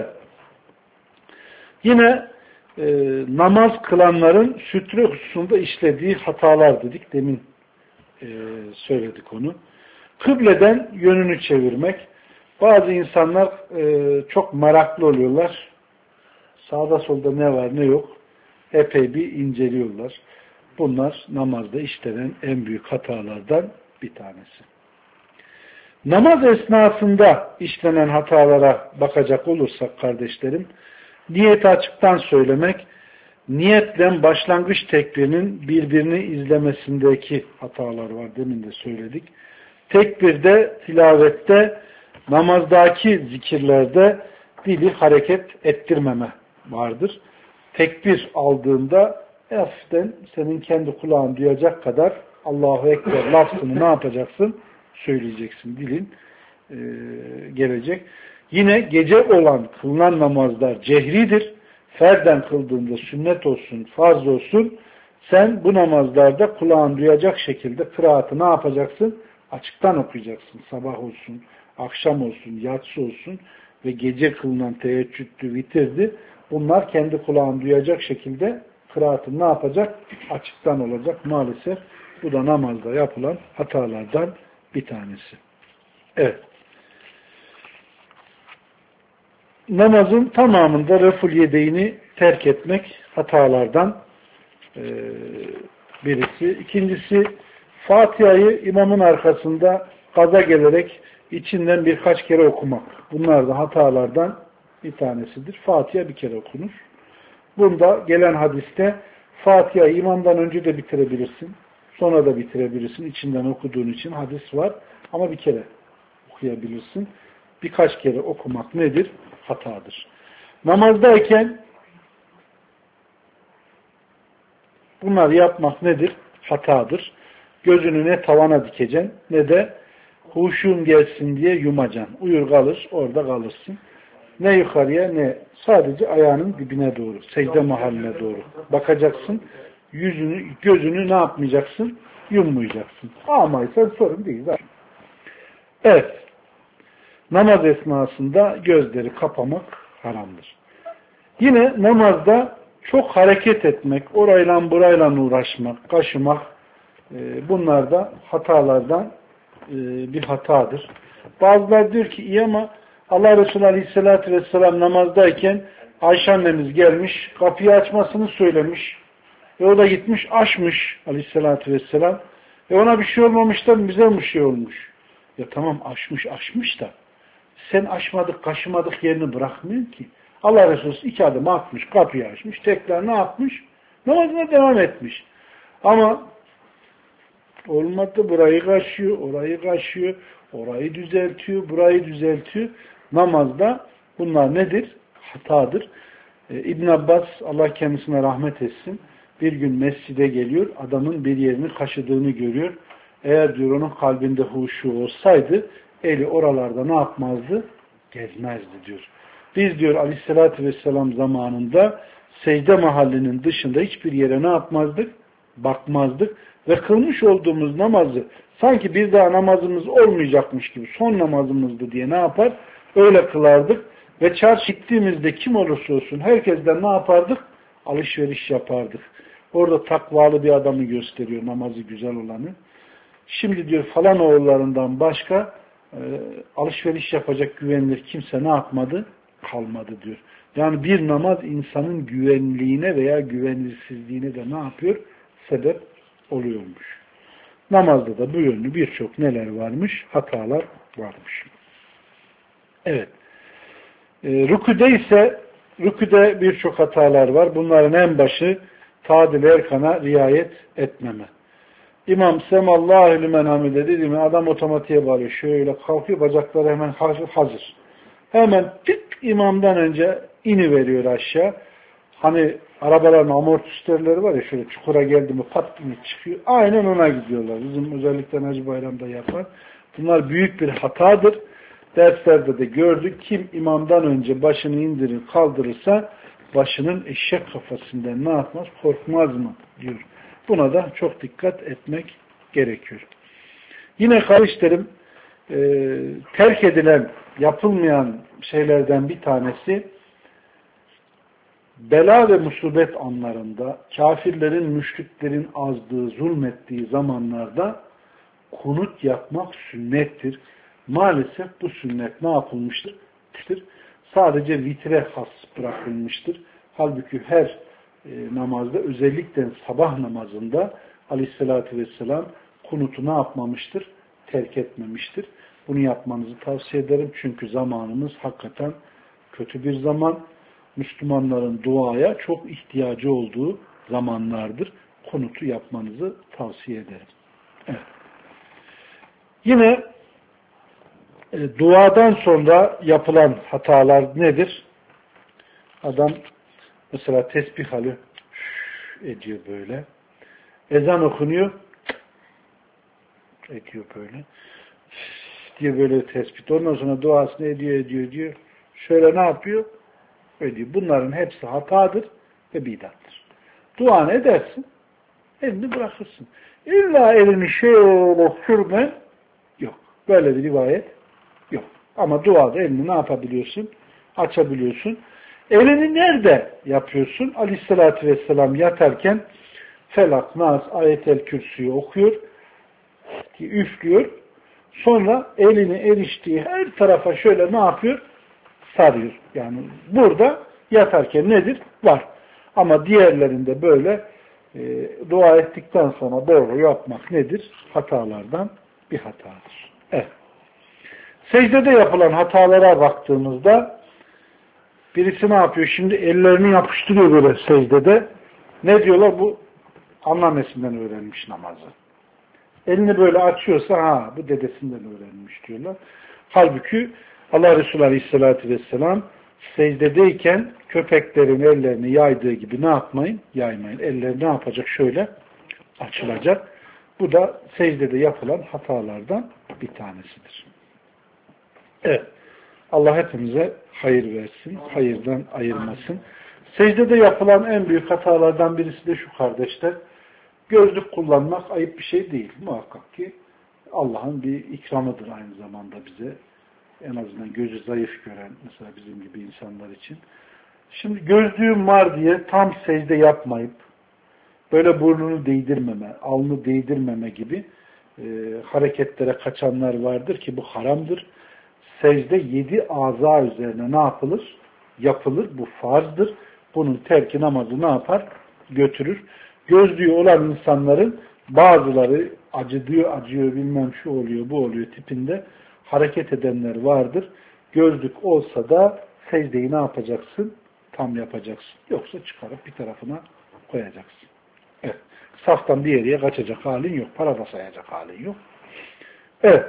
Yine namaz kılanların sütre hususunda işlediği hatalar dedik. Demin söyledik onu. Kıbleden yönünü çevirmek. Bazı insanlar çok meraklı oluyorlar. Sağda solda ne var ne yok epey bir inceliyorlar. Bunlar namazda işlenen en büyük hatalardan bir tanesi. Namaz esnasında işlenen hatalara bakacak olursak kardeşlerim, niyeti açıktan söylemek, niyetle başlangıç tekbirinin birbirini izlemesindeki hatalar var. Demin de söyledik. Tekbirde, tilavette, namazdaki zikirlerde dili hareket ettirmeme vardır. Tekbir aldığında hafiften senin kendi kulağın duyacak kadar Allahu Ekber lafzını ne yapacaksın? Söyleyeceksin. Dilin gelecek. Yine gece olan kılınan namazlar cehridir. Ferden kıldığında sünnet olsun, farz olsun, sen bu namazlarda kulağın duyacak şekilde kıraatı ne yapacaksın? Açıktan okuyacaksın. Sabah olsun, akşam olsun, yatsı olsun ve gece kılınan teheccüddü, vitirdi. Bunlar kendi kulağın duyacak şekilde kıraatın ne yapacak? Açıktan olacak. Maalesef bu da namazda yapılan hatalardan bir tanesi. Evet. Namazın tamamında reful yedeğini terk etmek hatalardan birisi. İkincisi, Fatiha'yı imamın arkasında gaza gelerek içinden birkaç kere okumak. Bunlar da hatalardan bir tanesidir. Fatiha bir kere okunur. Bunda gelen hadiste Fatiha'yı imamdan önce de bitirebilirsin. Sonra da bitirebilirsin. İçinden okuduğun için hadis var. Ama bir kere okuyabilirsin. Birkaç kere okumak nedir? Hatadır. Namazdayken bunları yapmak nedir? Hatadır. Gözünü ne tavana dikeceksin ne de huşum gelsin diye yumacaksın. Uyur kalır, orada kalırsın. Ne yukarıya ne sadece ayağının dibine doğru, secde mahalline doğru bakacaksın. Yüzünü, gözünü ne yapmayacaksın? Yummayacaksın. Ağmaysan sorun değil zaten. Evet. Namaz esnasında gözleri kapamak haramdır. Yine namazda çok hareket etmek, orayla burayla uğraşmak, kaşımak, bunlar da hatalardan bir hatadır. Bazıları diyor ki iyi ama Allah Resulü Aleyhisselatü Vesselam namazdayken Ayşe annemiz gelmiş, kapıyı açmasını söylemiş. O da gitmiş, açmış Aleyhisselatü Vesselam. Ona bir şey olmamış da bize bir şey olmuş. Ya tamam açmış da sen açmadık, kaşımadık yerini bırakmıyorsun ki. Allah Resulü 2 adım atmış, kapıyı açmış, tekrar ne yapmış? Namazına devam etmiş. Ama olmadı, burayı kaşıyor, orayı kaşıyor, orayı düzeltiyor, burayı düzeltiyor. Namazda bunlar nedir? Hatadır. İbn Abbas, Allah kendisine rahmet etsin, bir gün mescide geliyor, adamın bir yerini kaşıdığını görüyor. Eğer diyor onun kalbinde huşu olsaydı, eli oralarda ne yapmazdı? Gezmezdi diyor. Biz diyor Aleyhisselatü Vesselam zamanında secde mahallinin dışında hiçbir yere ne yapmazdık? Bakmazdık. Ve kılmış olduğumuz namazı sanki bir daha namazımız olmayacakmış gibi son namazımızdı diye ne yapar? Öyle kılardık. Ve çarşı gittiğimizde kim olursa olsun herkesten ne yapardık? Alışveriş yapardık. Orada takvalı bir adamı gösteriyor, namazı güzel olanı. Şimdi diyor falan oğullarından başka alışveriş yapacak güvenilir kimse ne yapmadı? Kalmadı diyor. Yani bir namaz insanın güvenliğine veya güvenilsizliğine de ne yapıyor? Sebep oluyormuş. Namazda da bu yönlü birçok neler varmış? Hatalar varmış. Evet. Rüküde ise rüküde birçok hatalar var. Bunların en başı tadil erkana riayet etmeme. İmam Semallahu lümen hamide dedi mi adam otomatiğe bağlıyor. Şöyle kalkıyor, bacakları hemen hazır. Hemen tık imamdan önce iniveriyor aşağı. Hani arabaların amortisörleri var ya şöyle çukura geldi mi pat diye çıkıyor. Aynen ona gidiyorlar. Bizim özellikle Hacı Bayram'da yapar. Bunlar büyük bir hatadır. Derslerde de gördük. Kim imamdan önce başını indirir kaldırırsa başının eşek kafasından ne yapmaz? Korkmaz mı? Diyor. Buna da çok dikkat etmek gerekiyor. Yine kardeşlerim terk edilen, yapılmayan şeylerden bir tanesi bela ve musibet anlarında kafirlerin, müşriklerin azdığı, zulmettiği zamanlarda kunut yapmak sünnettir. Maalesef bu sünnet ne yapılmıştır? Sadece vitre has bırakılmıştır. Halbuki her namazda özellikle sabah namazında Aleyhisselatü Vesselam kunutu ne yapmamıştır? Terk etmemiştir. Bunu yapmanızı tavsiye ederim. Çünkü zamanımız hakikaten kötü bir zaman. Müslümanların duaya çok ihtiyacı olduğu zamanlardır. Kunutu yapmanızı tavsiye ederim. Evet. Yine duadan sonra yapılan hatalar nedir? Adam mesela tesbih alıyor, ediyor böyle. Ezan okunuyor, ediyor böyle. Diye böyle tespit. Ondan sonra duasını ediyor. Şöyle ne yapıyor? Ediyor. Bunların hepsi hatadır ve bidattır. Duanı edersin, elini bırakırsın. İlla elini şöyle sürme yok. Böyle bir rivayet yok. Ama duada elini ne yapabiliyorsun? Açabiliyorsun. Elini nerede yapıyorsun? Aleyhissalatü vesselam yatarken Felak, Nas, Ayet-el Kürsü'yü okuyor, üflüyor. Sonra elini eriştiği her tarafa şöyle ne yapıyor? Sarıyor. Yani burada yatarken nedir? Var. Ama diğerlerinde böyle dua ettikten sonra doğru yapmak nedir? Hatalardan bir hatadır. Evet. Secdede yapılan hatalara baktığımızda birisi ne yapıyor? Şimdi ellerini yapıştırıyor böyle secdede. Ne diyorlar? Bu anneannesinden öğrenmiş namazı. Elini böyle açıyorsa bu dedesinden öğrenmiş diyorlar. Halbuki Allah Resulü Aleyhisselatü Vesselam secdedeyken köpeklerin ellerini yaydığı gibi ne yapmayın? Yaymayın. Elleri ne yapacak? Şöyle açılacak. Bu da secdede yapılan hatalardan bir tanesidir. Evet. Allah hepimize hayır versin, hayırdan ayırmasın. Secdede yapılan en büyük hatalardan birisi de şu kardeşler. Gözlük kullanmak ayıp bir şey değil. Muhakkak ki Allah'ın bir ikramıdır aynı zamanda bize. En azından gözü zayıf gören, mesela bizim gibi insanlar için. Şimdi gözlüğüm var diye tam secde yapmayıp, böyle burnunu değdirmeme, alnı değdirmeme gibi hareketlere kaçanlar vardır ki bu haramdır. Secde 7 aza üzerine ne yapılır? Yapılır. Bu farzdır. Bunun terki namazı ne yapar? Götürür. Gözlüğü olan insanların bazıları acıyor bilmem şu oluyor bu oluyor tipinde hareket edenler vardır. Gözlük olsa da secdeyi ne yapacaksın? Tam yapacaksın. Yoksa çıkarıp bir tarafına koyacaksın. Evet. Saftan bir yere kaçacak halin yok. Para da sayacak halin yok. Evet.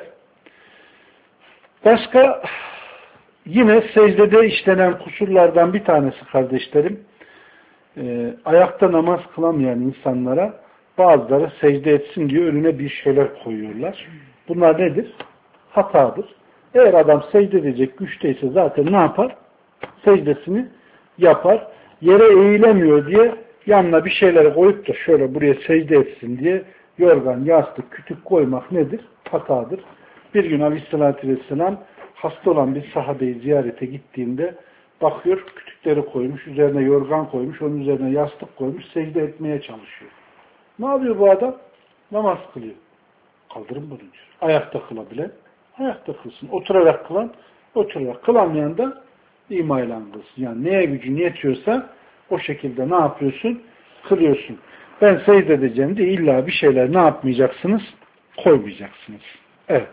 Başka yine secdede işlenen kusurlardan bir tanesi kardeşlerim, ayakta namaz kılamayan insanlara bazıları secde etsin diye önüne bir şeyler koyuyorlar. Bunlar nedir? Hatadır. Eğer adam secde edecek güçteyse zaten ne yapar? Secdesini yapar. Yere eğilemiyor diye yanına bir şeyler koyup da şöyle buraya secde etsin diye yorgan, yastık, kütük koymak nedir? Hatadır. Bir gün Aleyhisselatü Vesselam hasta olan bir sahabeyi ziyarete gittiğinde bakıyor, kütükleri koymuş, üzerine yorgan koymuş, onun üzerine yastık koymuş, secde etmeye çalışıyor. Ne yapıyor bu adam? Namaz kılıyor. Kaldırın bunu diyor. Ayakta kılabilen, ayakta kılsın. Oturarak kılan, oturarak. Kılamayan da imayla kılsın. Yani neye gücün yetiyorsa o şekilde ne yapıyorsun? Kılıyorsun. Ben secde edeceğim diye illa bir şeyler ne yapmayacaksınız? Koymayacaksınız. Evet.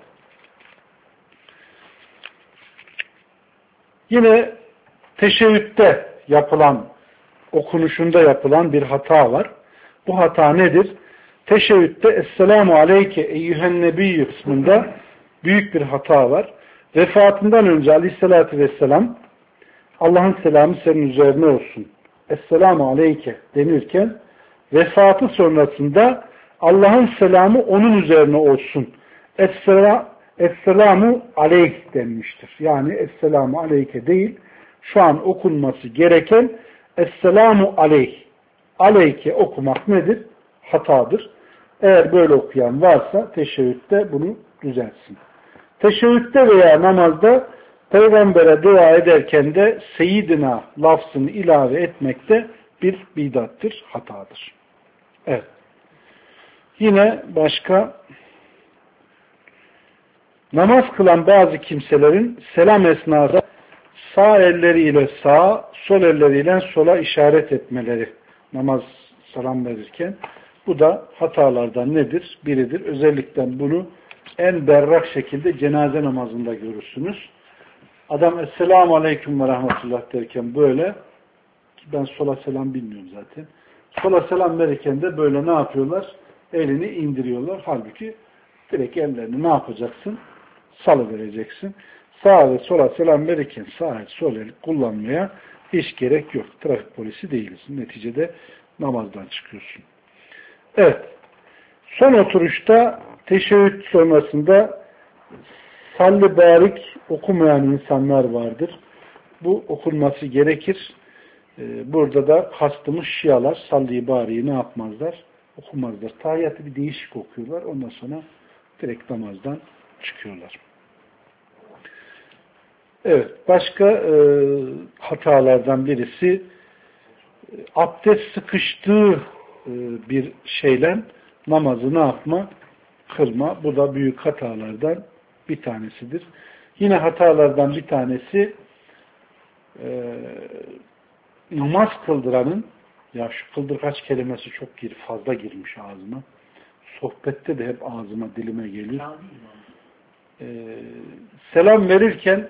Yine teşebbütte yapılan, okunuşunda yapılan bir hata var. Bu hata nedir? Teşebbütte Esselamu Aleyke Eyyühen Nebiyyü kısmında büyük bir hata var. Vefatından önce Aleyhisselatü Vesselam Allah'ın selamı senin üzerine olsun. Esselamu Aleyke denirken vefatı sonrasında Allah'ın selamı onun üzerine olsun. Esselamu Aleyh denmiştir. Yani Esselamu Aleyke değil, şu an okunması gereken Esselamu Aleyh. Aleyke okumak nedir? Hatadır. Eğer böyle okuyan varsa teşebbütte bunu düzeltsin. Teşebbütte veya namazda Peygamber'e dua ederken de Seyyidina lafzını ilave etmek de bir bidattır, hatadır. Evet. Yine başka namaz kılan bazı kimselerin selam esnasında sağ elleriyle sağa, sol elleriyle sola işaret etmeleri namaz selam verirken bu da hatalardan nedir? Biridir. Özellikle bunu en berrak şekilde cenaze namazında görürsünüz. Adam Esselamu Aleyküm ve Rahmetullah derken böyle, ki ben sola selam bilmiyorum zaten. Sola selam verirken de böyle ne yapıyorlar? Elini indiriyorlar. Halbuki direkt ellerini ne yapacaksın? Salıvereceksin. Sağa ve sola selam verirken sağ el, sol el kullanmaya hiç gerek yok. Trafik polisi değiliz. Neticede namazdan çıkıyorsun. Evet. Son oturuşta teşebbüt sonrasında salli barik okumayan insanlar vardır. Bu okunması gerekir. Burada da kastımız Şialar salli bariyi ne yapmazlar? Okumazlar. Tahiyyatı bir değişik okuyorlar. Ondan sonra direkt namazdan çıkıyorlar. Evet. Başka hatalardan birisi abdest sıkıştığı bir şeyle namazı ne yapma? Kılma. Bu da büyük hatalardan bir tanesidir. Yine hatalardan bir tanesi namaz kıldıranın, ya şu kıldırgaç kelimesi çok fazla girmiş ağzıma. Sohbette de hep ağzıma, dilime geliyor. Selam verirken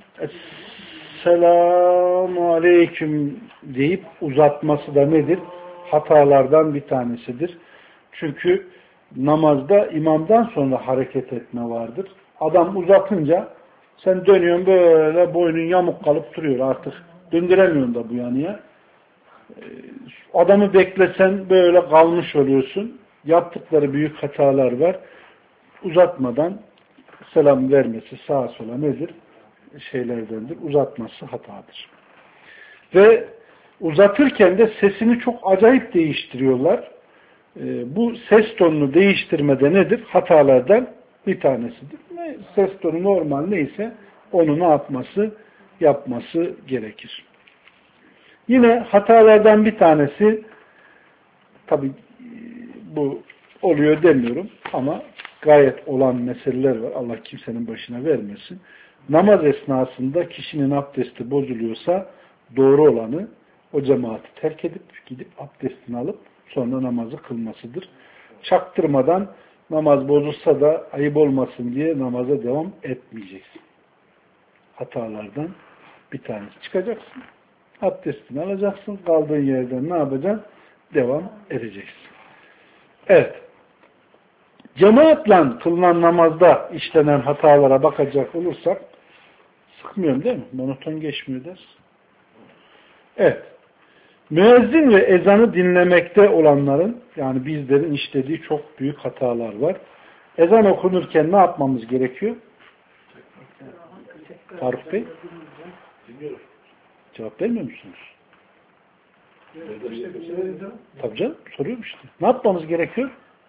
Esselamu Aleyküm deyip uzatması da nedir? Hatalardan bir tanesidir. Çünkü namazda imamdan sonra hareket etme vardır. Adam uzatınca sen dönüyorsun böyle, boynun yamuk kalıp duruyor artık. Döndüremiyorsun da bu yanıya. Adamı beklesen böyle kalmış oluyorsun. Yaptıkları büyük hatalar var. Uzatmadan selam vermesi sağa sola nedir? Şeylerdendir. Uzatması hatadır. Ve uzatırken de sesini çok acayip değiştiriyorlar. Bu ses tonunu değiştirmede nedir? Hatalardan bir tanesidir. Ses tonu normal neyse onu ne yapması gerekir. Yine hatalardan bir tanesi, tabi bu oluyor demiyorum ama gayet olan meseleler var. Allah kimsenin başına vermesin. Namaz esnasında kişinin abdesti bozuluyorsa doğru olanı o cemaati terk edip gidip abdestini alıp sonra namazı kılmasıdır. Çaktırmadan namaz bozulsa da ayıp olmasın diye namaza devam etmeyeceksin. Hatalardan bir tanesi. Çıkacaksın. Abdestini alacaksın. Kaldığın yerden ne yapacaksın? Devam edeceksin. Evet. Cemaatle kılınan namazda işlenen hatalara bakacak olursak sıkmıyorum değil mi? Monoton geçmiyor dersin. Evet. Müezzin ve ezanı dinlemekte olanların, yani bizlerin işlediği çok büyük hatalar var. Ezan okunurken ne yapmamız gerekiyor? Faruk Bey? Cevap vermiyor musunuz? Tabii canım, soruyorum işte. Ne yapmamız gerekiyor?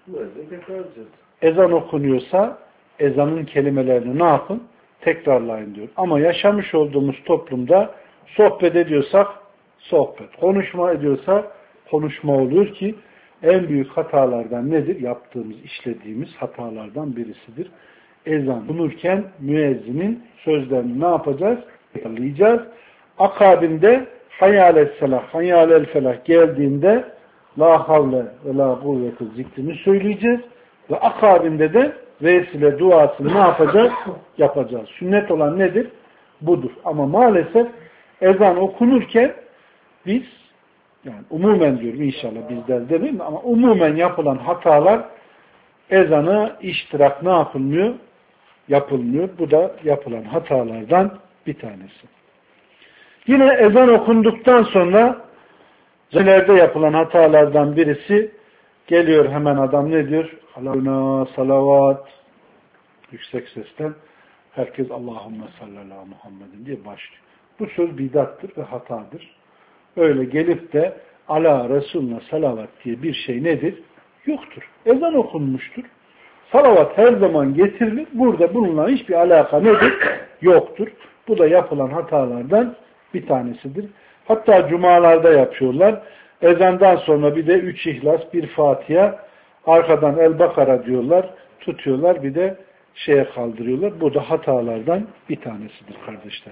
Ezan okunuyorsa ezanın kelimelerini ne yapın? Tekrarlayın diyor. Ama yaşamış olduğumuz toplumda sohbet ediyorsak sohbet, konuşma ediyorsa konuşma oluyor ki en büyük hatalardan nedir? Yaptığımız, işlediğimiz hatalardan birisidir. Ezan okunurken müezzinin sözlerini ne yapacağız? Tekrarlayacağız. Akabinde hayyâles selah, hayyâlel felah geldiğinde la havle ve la kuvvete zikrini söyleyeceğiz ve akabinde de vesile duasını ne yapacağız? Yapacağız. Sünnet olan nedir? Budur. Ama maalesef ezan okunurken biz, yani umumen diyorum, inşallah bizler demeyeyim ama umumen yapılan hatalar, ezana iştirak ne yapılmıyor? Yapılmıyor. Bu da yapılan hatalardan bir tanesi. Yine ezan okunduktan sonra zelerde yapılan hatalardan birisi, geliyor hemen adam ne diyor? Allahümme salavat, yüksek sesten herkes Allahümme sallallahu Muhammedin diye başlıyor. Bu söz bidattır ve hatadır. Öyle gelip de ala Resulüne salavat diye bir şey nedir? Yoktur. Ezan okunmuştur. Salavat her zaman getirilir. Burada bununla hiçbir alaka nedir? Yoktur. Bu da yapılan hatalardan bir tanesidir. Hatta cumalarda yapıyorlar. Ezandan sonra bir de 3 İhlas, bir Fatiha, arkadan El-Bakara diyorlar, tutuyorlar, bir de şeye kaldırıyorlar. Bu da hatalardan bir tanesidir kardeşler.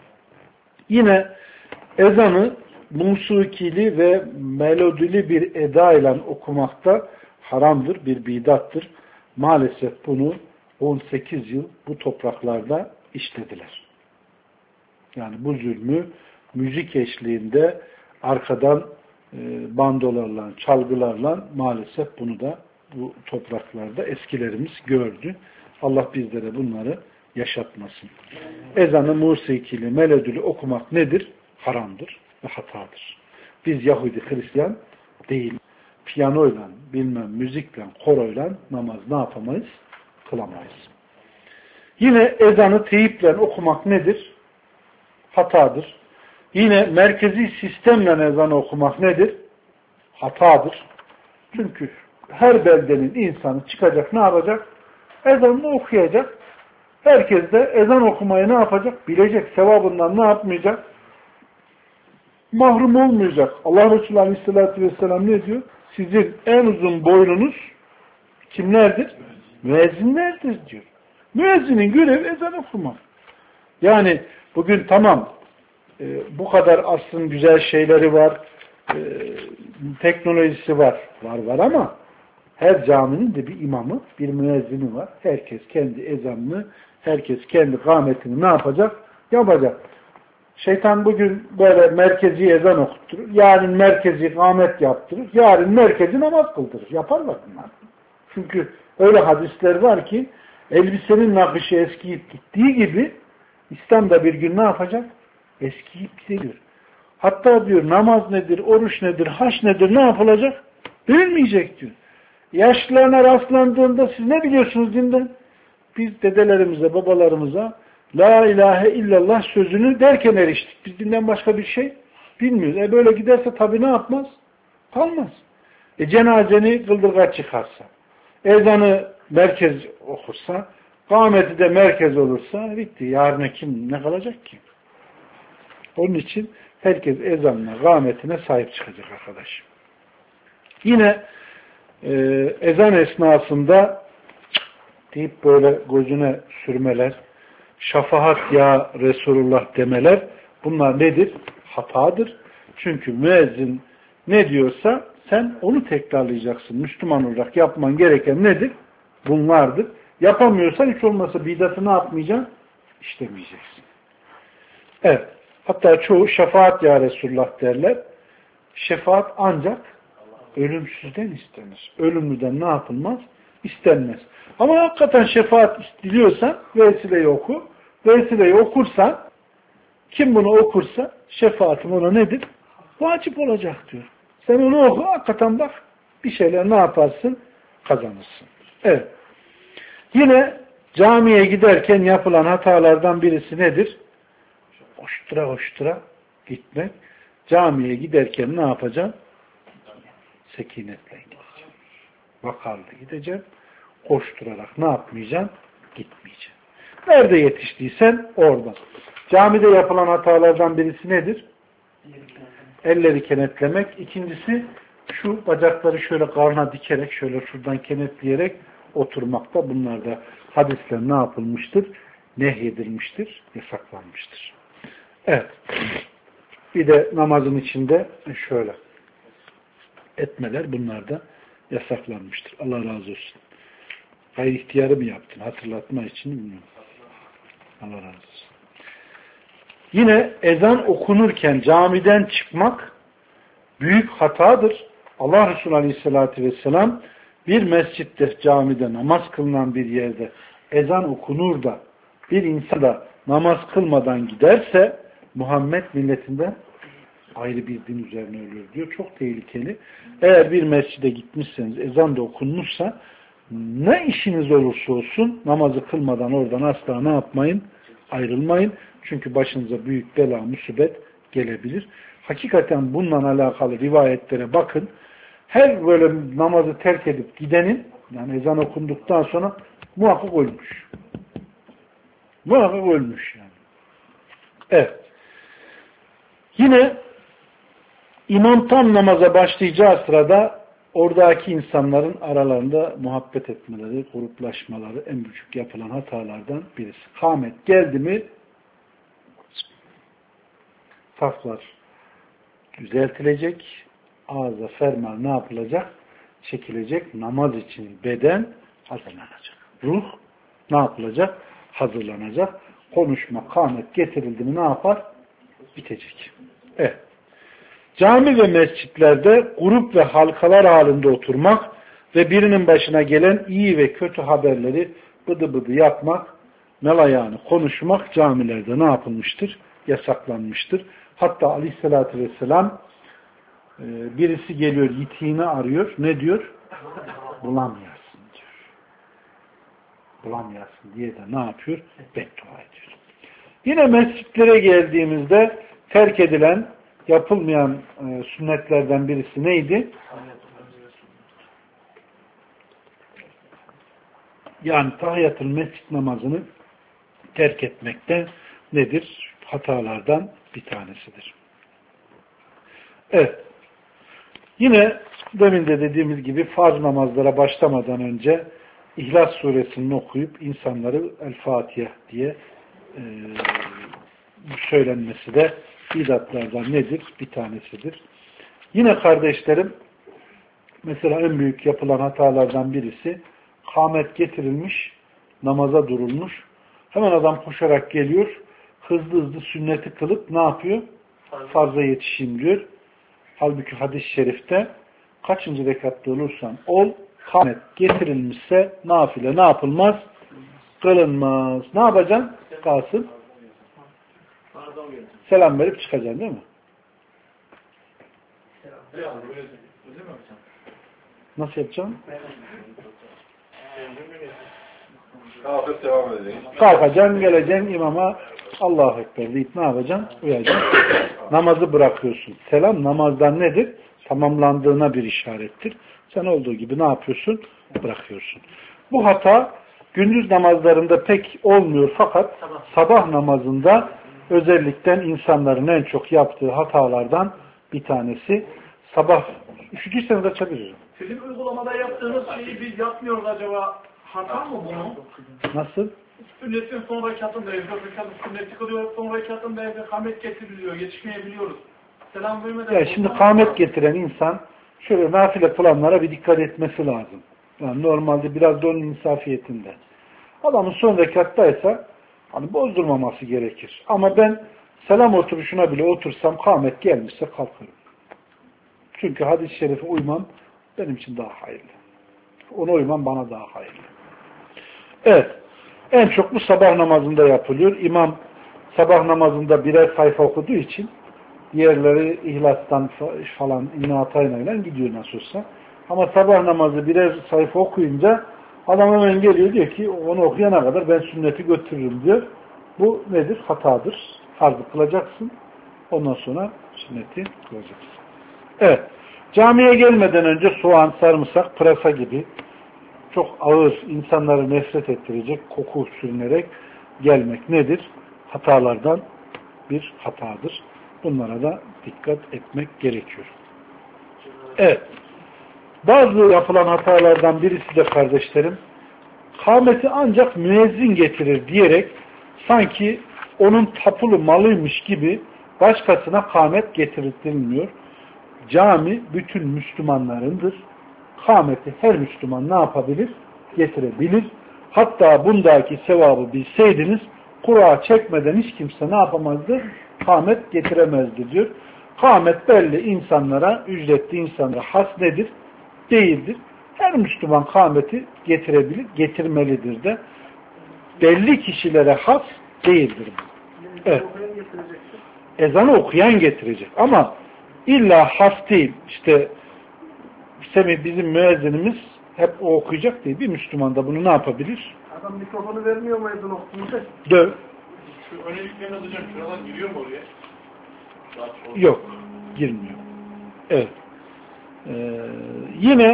Yine ezanı musikili ve melodili bir eda ile okumakta haramdır, bir bidattır. Maalesef bunu 18 yıl bu topraklarda işlediler. Yani bu zulmü müzik eşliğinde arkadan bandolarla, çalgılarla maalesef bunu da bu topraklarda eskilerimiz gördü. Allah bizlere bunları yaşatmasın. Ezanı musikili, melodili okumak nedir? Haramdır ve hatadır. Biz Yahudi, Hristiyan değil. Piyanoyla, bilmem müzikle, koroyla namaz ne yapamayız? Kılamayız. Yine ezanı teyiple okumak nedir? Hatadır. Yine merkezi sistemle ezan okumak nedir? Hatadır. Çünkü her beldenin insanı çıkacak, ne yapacak? Ezanını okuyacak. Herkes de ezan okumayı ne yapacak? Bilecek. Sevabından ne yapmayacak? Mahrum olmayacak. Allah Resulü Aleyhisselatü Vesselam ne diyor? Sizin en uzun boynunuz kimlerdir? Müezzinlerdir diyor. Müezzinin görevi ezan okumak. Yani bugün tamam bu kadar asrın güzel şeyleri var, teknolojisi var ama her caminin de bir imamı, bir müezzini var. Herkes kendi ezanını, herkes kendi kâmetini ne yapacak? Yapacak. Şeytan bugün böyle merkezi ezan okutturur, yarın merkezi kâmet yaptırır, yarın merkezi namaz kıldırır. Yaparlar bunlar. Çünkü öyle hadisler var ki elbisenin nakışı eskiyip gittiği gibi İslam'da bir gün ne yapacak? Eskiyip gidiyor. Hatta diyor namaz nedir, oruç nedir, haç nedir, ne yapılacak? Bilinmeyecek diyor. Yaşlılarına rastlandığında siz ne biliyorsunuz dinden? biz dedelerimize, babalarımıza La ilahe illallah sözünü derken eriştik. Biz dinden başka bir şey bilmiyoruz. Böyle giderse tabii ne yapmaz? Kalmaz. Cenazeni kıldırga çıkarsa, ezanı merkez okursa, kâmeti de merkez olursa bitti. Yarına kim ne kalacak ki? Onun için herkes ezanına, kâmetine sahip çıkacak arkadaş. Yine ezan esnasında deyip böyle gözüne sürmeler, şafaat ya Resulullah demeler, bunlar nedir? Hatadır. Çünkü müezzin ne diyorsa sen onu tekrarlayacaksın. Müslüman olarak yapman gereken nedir? Bunlardır. Yapamıyorsan hiç olmazsa bidatı ne yapmayacaksın? İşlemeyeceksin. Evet. Hatta çoğu şefaat ya Resulullah derler. Şefaat ancak ölümsüzden istenir. Ölümlüden ne yapılmaz? İstenmez. Ama hakikaten şefaat diliyorsan vesileyi oku. Vesileyi okursan kim bunu okursa şefaatim ona nedir? Vacip olacak diyor. Sen onu oku, hakikaten bak bir şeyler ne yaparsın? Kazanırsın. Evet. Yine camiye giderken yapılan hatalardan birisi nedir? Hoştura hoştura gitmek. Camiye giderken ne yapacaksın? Sekinetle gideceğim. Vakarlı gideceğim. Koşturarak ne yapmayacaksın? Gitmeyeceksin. Nerede yetiştiysen orada. Camide yapılan hatalardan birisi nedir? Elleri kenetlemek. İkincisi şu bacakları şöyle karnına dikerek şöyle şuradan kenetleyerek oturmakta. Bunlar da hadisler ne yapılmıştır? Nehyedilmiştir, yasaklanmıştır. Evet. Bir de namazın içinde şöyle etmeler bunlar da yasaklanmıştır. Allah razı olsun. Hayır ihtiyarı mı yaptın? Hatırlatma için bilmiyorum. Allah razı olsun. Yine ezan okunurken camiden çıkmak büyük hatadır. Allah Resulü Aleyhisselatü Vesselam bir mescitte, camide, namaz kılınan bir yerde ezan okunur da bir insan da namaz kılmadan giderse Muhammed milletinden ayrı bir din üzerine ölür diyor. Çok tehlikeli. Eğer bir mescide gitmişseniz, ezan da okunmuşsa ne işiniz olursa olsun namazı kılmadan oradan asla ne yapmayın? Ayrılmayın. Çünkü başınıza büyük bela, musibet gelebilir. Hakikaten bununla alakalı rivayetlere bakın. Her böyle namazı terk edip gidenin, yani ezan okunduktan sonra muhakkak ölmüş. Muhakkak ölmüş yani. Evet. Yine imam tam namaza başlayacağı sırada oradaki insanların aralarında muhabbet etmeleri, gruplaşmaları en büyük yapılan hatalardan birisi. Kâmet geldi mi saflar düzeltilecek, ağza ferman ne yapılacak? Çekilecek, namaz için beden hazırlanacak. Ruh ne yapılacak? Hazırlanacak. Konuşma, kâmet getirildi mi ne yapar? Bitecek. Evet. Cami ve mescitlerde grup ve halkalar halinde oturmak ve birinin başına gelen iyi ve kötü haberleri bıdı bıdı yapmak, melayağını konuşmak camilerde ne yapılmıştır? Yasaklanmıştır. Hatta Aleyhisselatü Vesselam birisi geliyor, yitiğini arıyor. Ne diyor? Bulamıyorsun diyor. Bulamıyorsun diye de ne yapıyor? Beddua ediyor. Yine mescitlere geldiğimizde terk edilen, yapılmayan sünnetlerden birisi neydi? Yani tahiyyatül mescid namazını terk etmekte nedir? Hatalardan bir tanesidir. Evet. Yine demin de dediğimiz gibi farz namazlara başlamadan önce İhlas suresini okuyup insanları El Fatiha diye söylenmesi de bidatlardan nedir? Bir tanesidir. Yine kardeşlerim mesela en büyük yapılan hatalardan birisi kâmet getirilmiş, namaza durulmuş. Hemen adam koşarak geliyor. Hızlı hızlı sünneti kılıp ne yapıyor? Farza yetişeyim diyor. Halbuki hadis-i şerifte kaçıncı rekatta olursan ol, kâmet getirilmişse nafile ne yapılmaz? Kılınmaz. Ne yapacaksın? Kalsın. Selam verip çıkacaksın değil mi? Nasıl yapacaksın? Kalkıp devam edeceksin. Kalkacaksın, geleceksin imama Allahu Ekber deyip ne yapacaksın? Uyacaksın. Namazı bırakıyorsun. Selam namazdan nedir? Tamamlandığına bir işarettir. Sen olduğu gibi ne yapıyorsun? Bırakıyorsun. Bu hata gündüz namazlarında pek olmuyor fakat sabah namazında özellikle insanların en çok yaptığı hatalardan bir tanesi. Sabah üşüdüyseniz açabilirim. Sizin uygulamada yaptığınız şeyi biz yapmıyoruz acaba. Hata mı bunu? Nasıl? Sünnetin son rekatında evde sünneti kılıyor, son rekatında evde kamet getiriliyor, yetişmeyebiliyoruz. Selam vermeden... Ya şimdi kâmet getiren insan şöyle nafile planlara bir dikkat etmesi lazım. Yani normalde biraz da onun insafiyetinde. Adamın son rekattaysa hani bozdurmaması gerekir. Ama ben selam oturuşuna bile otursam kâmet gelmişse kalkarım. Çünkü hadis-i şerife uymam benim için daha hayırlı. Ona uymam bana daha hayırlı. Evet. En çok bu sabah namazında yapılıyor. İmam sabah namazında birer sayfa okuduğu için diğerleri İhlas'tan falan İnna Atayna'yla gidiyor nasılsa. Ama sabah namazı birer sayfa okuyunca adam hemen geliyor diyor ki onu okuyana kadar ben sünneti götürürüm diyor. Bu nedir? Hatadır. Farzı kılacaksın. Ondan sonra sünneti kılacaksın. Evet. Camiye gelmeden önce soğan, sarımsak, pırasa gibi çok ağır, insanları nefret ettirecek koku sürünerek gelmek nedir? Hatalardan bir hatadır. Bunlara da dikkat etmek gerekiyor. Evet. Bazı yapılan hatalardan birisi de kardeşlerim, kâmeti ancak müezzin getirir diyerek sanki onun tapulu malıymış gibi başkasına kâmet getirilmiyor. Cami bütün Müslümanlarındır. Kâmeti her Müslüman ne yapabilir? Getirebilir. Hatta bundaki sevabı bilseydiniz kura çekmeden hiç kimse ne yapamazdı? Kâmet getiremezdi diyor. Kâmet belli insanlara, ücretli insanlara has nedir? Değildir. Her Müslüman kâmeti getirebilir, getirmelidir de. Belli kişilere has değildir. Evet. Ezanı okuyan getirecek. Ama illa has değil. İşte bizim müezzinimiz hep o okuyacak değil. Bir Müslüman da bunu ne yapabilir? Adam mikrofonu vermiyor mu ezan okuyunca? Döv. Şu öneliklerini alacak. Şuradan giriyor mu oraya? Yok. Girmiyor. Evet. Yine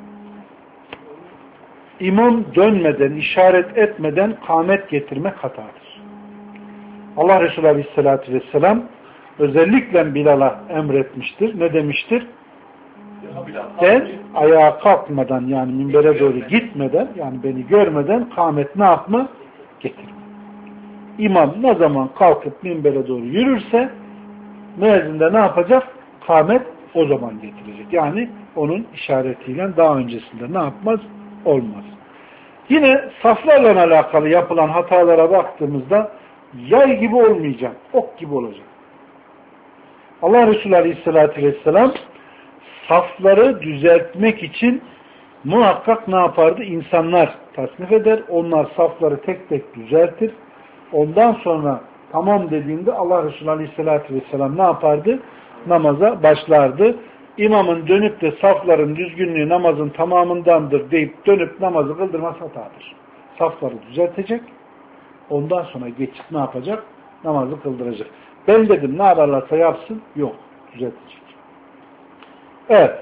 imam dönmeden, işaret etmeden kâmet getirmek hatadır. Allah Resulü Aleyhisselatü Vesselam özellikle Bilal'a emretmiştir. Ne demiştir? Sen ayağa kalkmadan yani minbere doğru gitmeden yani beni görmeden kâmet ne yapma? Getirme. İmam ne zaman kalkıp minbere doğru yürürse müezzin de ne yapacak? Kâmet o zaman getirecek. Yani onun işaretiyle daha öncesinde ne yapmaz? Olmaz. Yine saflarla alakalı yapılan hatalara baktığımızda yay gibi olmayacak, ok gibi olacak. Allah Resulü Aleyhisselatü Vesselam safları düzeltmek için muhakkak ne yapardı? İnsanlar tasnif eder. Onlar safları tek tek düzeltir. Ondan sonra tamam dediğinde Allah Resulü Aleyhisselatü Vesselam ne yapardı? Namaza başlardı. İmamın dönüp de safların düzgünlüğü namazın tamamındandır deyip dönüp namazı kıldırması hatadır. Safları düzeltecek. Ondan sonra geçip ne yapacak? Namazı kıldıracak. Ben dedim ne yaparlarsa yapsın. Yok. Düzeltecek. Evet.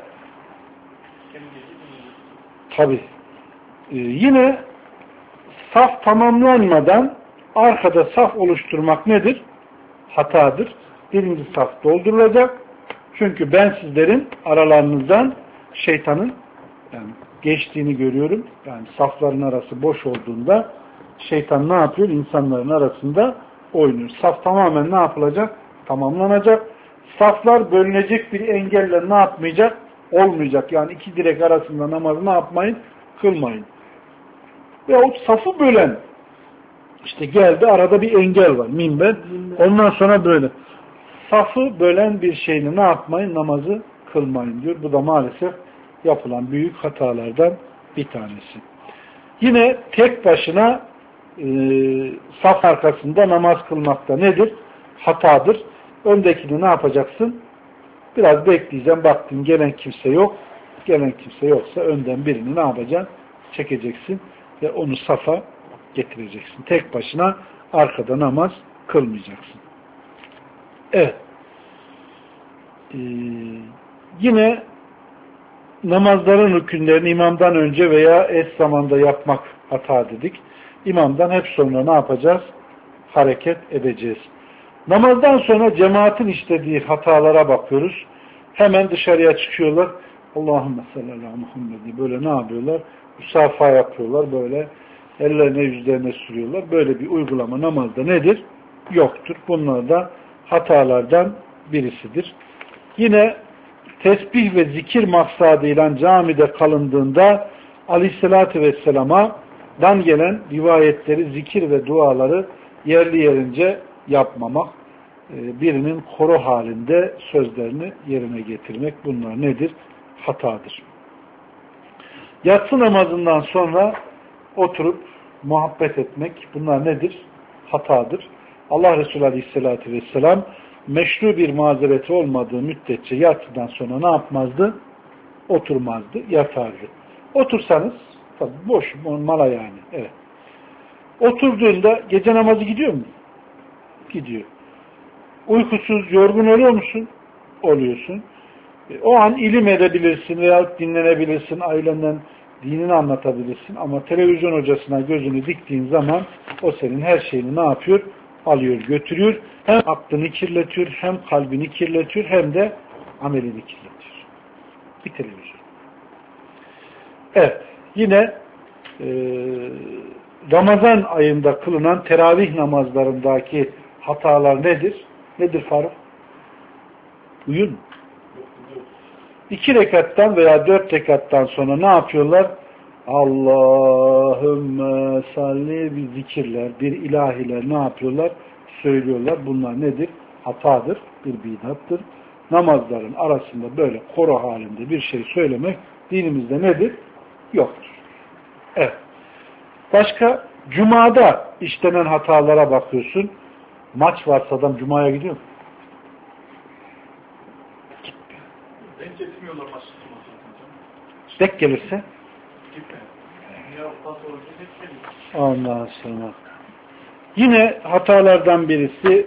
Tabi. Yine saf tamamlanmadan arkada saf oluşturmak nedir? Hatadır. Birinci saf doldurulacak. Çünkü ben sizlerin aralarınızdan şeytanın yani geçtiğini görüyorum. Yani safların arası boş olduğunda şeytan ne yapıyor? İnsanların arasında oynuyor. Saf tamamen ne yapılacak? Tamamlanacak. Saflar bölünecek bir engelle ne yapmayacak? Olmayacak. Yani iki direk arasında namazı ne yapmayın? Kılmayın. Veyahut safı bölen işte geldi arada bir engel var. Minber. Ondan sonra böyle. Safı bölen bir şeyini ne yapmayın? Namazı kılmayın diyor. Bu da maalesef yapılan büyük hatalardan bir tanesi. Yine tek başına saf arkasında namaz kılmakta nedir? Hatadır. Öndekini ne yapacaksın? Biraz bekleyeceğim. Baktın gelen kimse yok. Gelen kimse yoksa önden birini ne yapacaksın? Çekeceksin ve onu safa getireceksin. Tek başına arkada namaz kılmayacaksın. Evet. Yine namazların rükünlerini imamdan önce veya eş zamanda yapmak hata dedik. İmamdan hep sonra ne yapacağız? Hareket edeceğiz. Namazdan sonra cemaatin işlediği hatalara bakıyoruz. Hemen dışarıya çıkıyorlar. Allahümme sallallahu aleyhi ve Muhammed böyle ne yapıyorlar? Musafa yapıyorlar. Böyle ellerine yüzlerine sürüyorlar. Böyle bir uygulama namazda nedir? Yoktur. Bunlar da hatalardan birisidir. Yine tesbih ve zikir maksadıyla camide kalındığında Aleyhisselatü Vesselam'dan gelen rivayetleri, zikir ve duaları yerli yerince yapmamak, birinin koro halinde sözlerini yerine getirmek, bunlar nedir? Hatadır. Yatsı namazından sonra oturup muhabbet etmek, bunlar nedir? Hatadır. Allah Resulü Aleyhisselatü Vesselam meşru bir mazereti olmadığı müddetçe yatsıdan sonra ne yapmazdı? Oturmazdı, yatardı. Otursanız, tabii boş, mala yani. Evet. Oturduğunda gece namazı gidiyor mu? Gidiyor. Uykusuz, yorgun oluyor musun? Oluyorsun. O an ilim edebilirsin veya dinlenebilirsin, ailenden dinini anlatabilirsin ama televizyon hocasına gözünü diktiğin zaman o senin her şeyini ne yapıyor? Alıyor, götürüyor. Hem aklını kirletiyor, hem kalbini kirletiyor, hem de amelini kirletiyor. Bir televizyon. Evet. Yine Ramazan ayında kılınan teravih namazlarındaki hatalar nedir? Nedir Faruk? Uyun. 2 rekattan veya 4 rekattan sonra ne yapıyorlar? Allahümme salli bir zikirler, bir ilahiler ne yapıyorlar? Söylüyorlar. Bunlar nedir? Hatadır, bir bidattır. Namazların arasında böyle koro halinde bir şey söylemek dinimizde nedir? Yoktur. Evet. Başka, Cuma'da işlenen hatalara bakıyorsun. Maç varsa adam Cuma'ya gidiyor mu? Gitmiyor. Denk getirmiyorlar maçı. Denk gelirse? Gitmiyor. Ondan sonra. Yine hatalardan birisi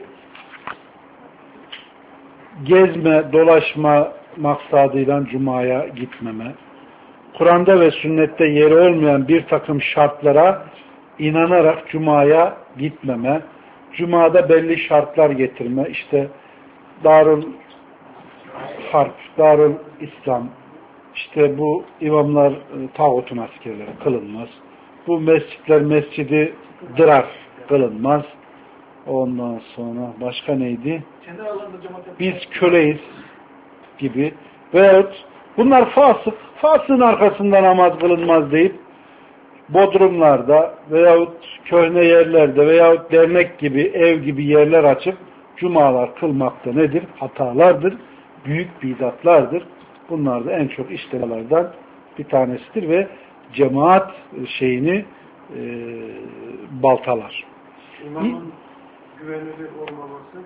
gezme, dolaşma maksadıyla Cuma'ya gitmeme. Kur'an'da ve sünnette yeri olmayan bir takım şartlara inanarak Cuma'ya gitmeme. Cuma'da belli şartlar getirme. İşte Darul Harp, Darul İslam, işte bu imamlar tağutun askerleri kılınmaz. Bu mescitler Mescidi Dırar kılınmaz. Ondan sonra başka neydi? Biz köleyiz gibi. Veyahut bunlar fasık, fasığın arkasında namaz kılınmaz deyip bodrumlarda veyahut köhne yerlerde veyahut dernek gibi, ev gibi yerler açıp cumalar kılmakta nedir? Hatalardır. Büyük bidatlardır. Bunlar da en çok işlemelerden bir tanesidir ve cemaat şeyini baltalar. İmamın güvenilir olmaması?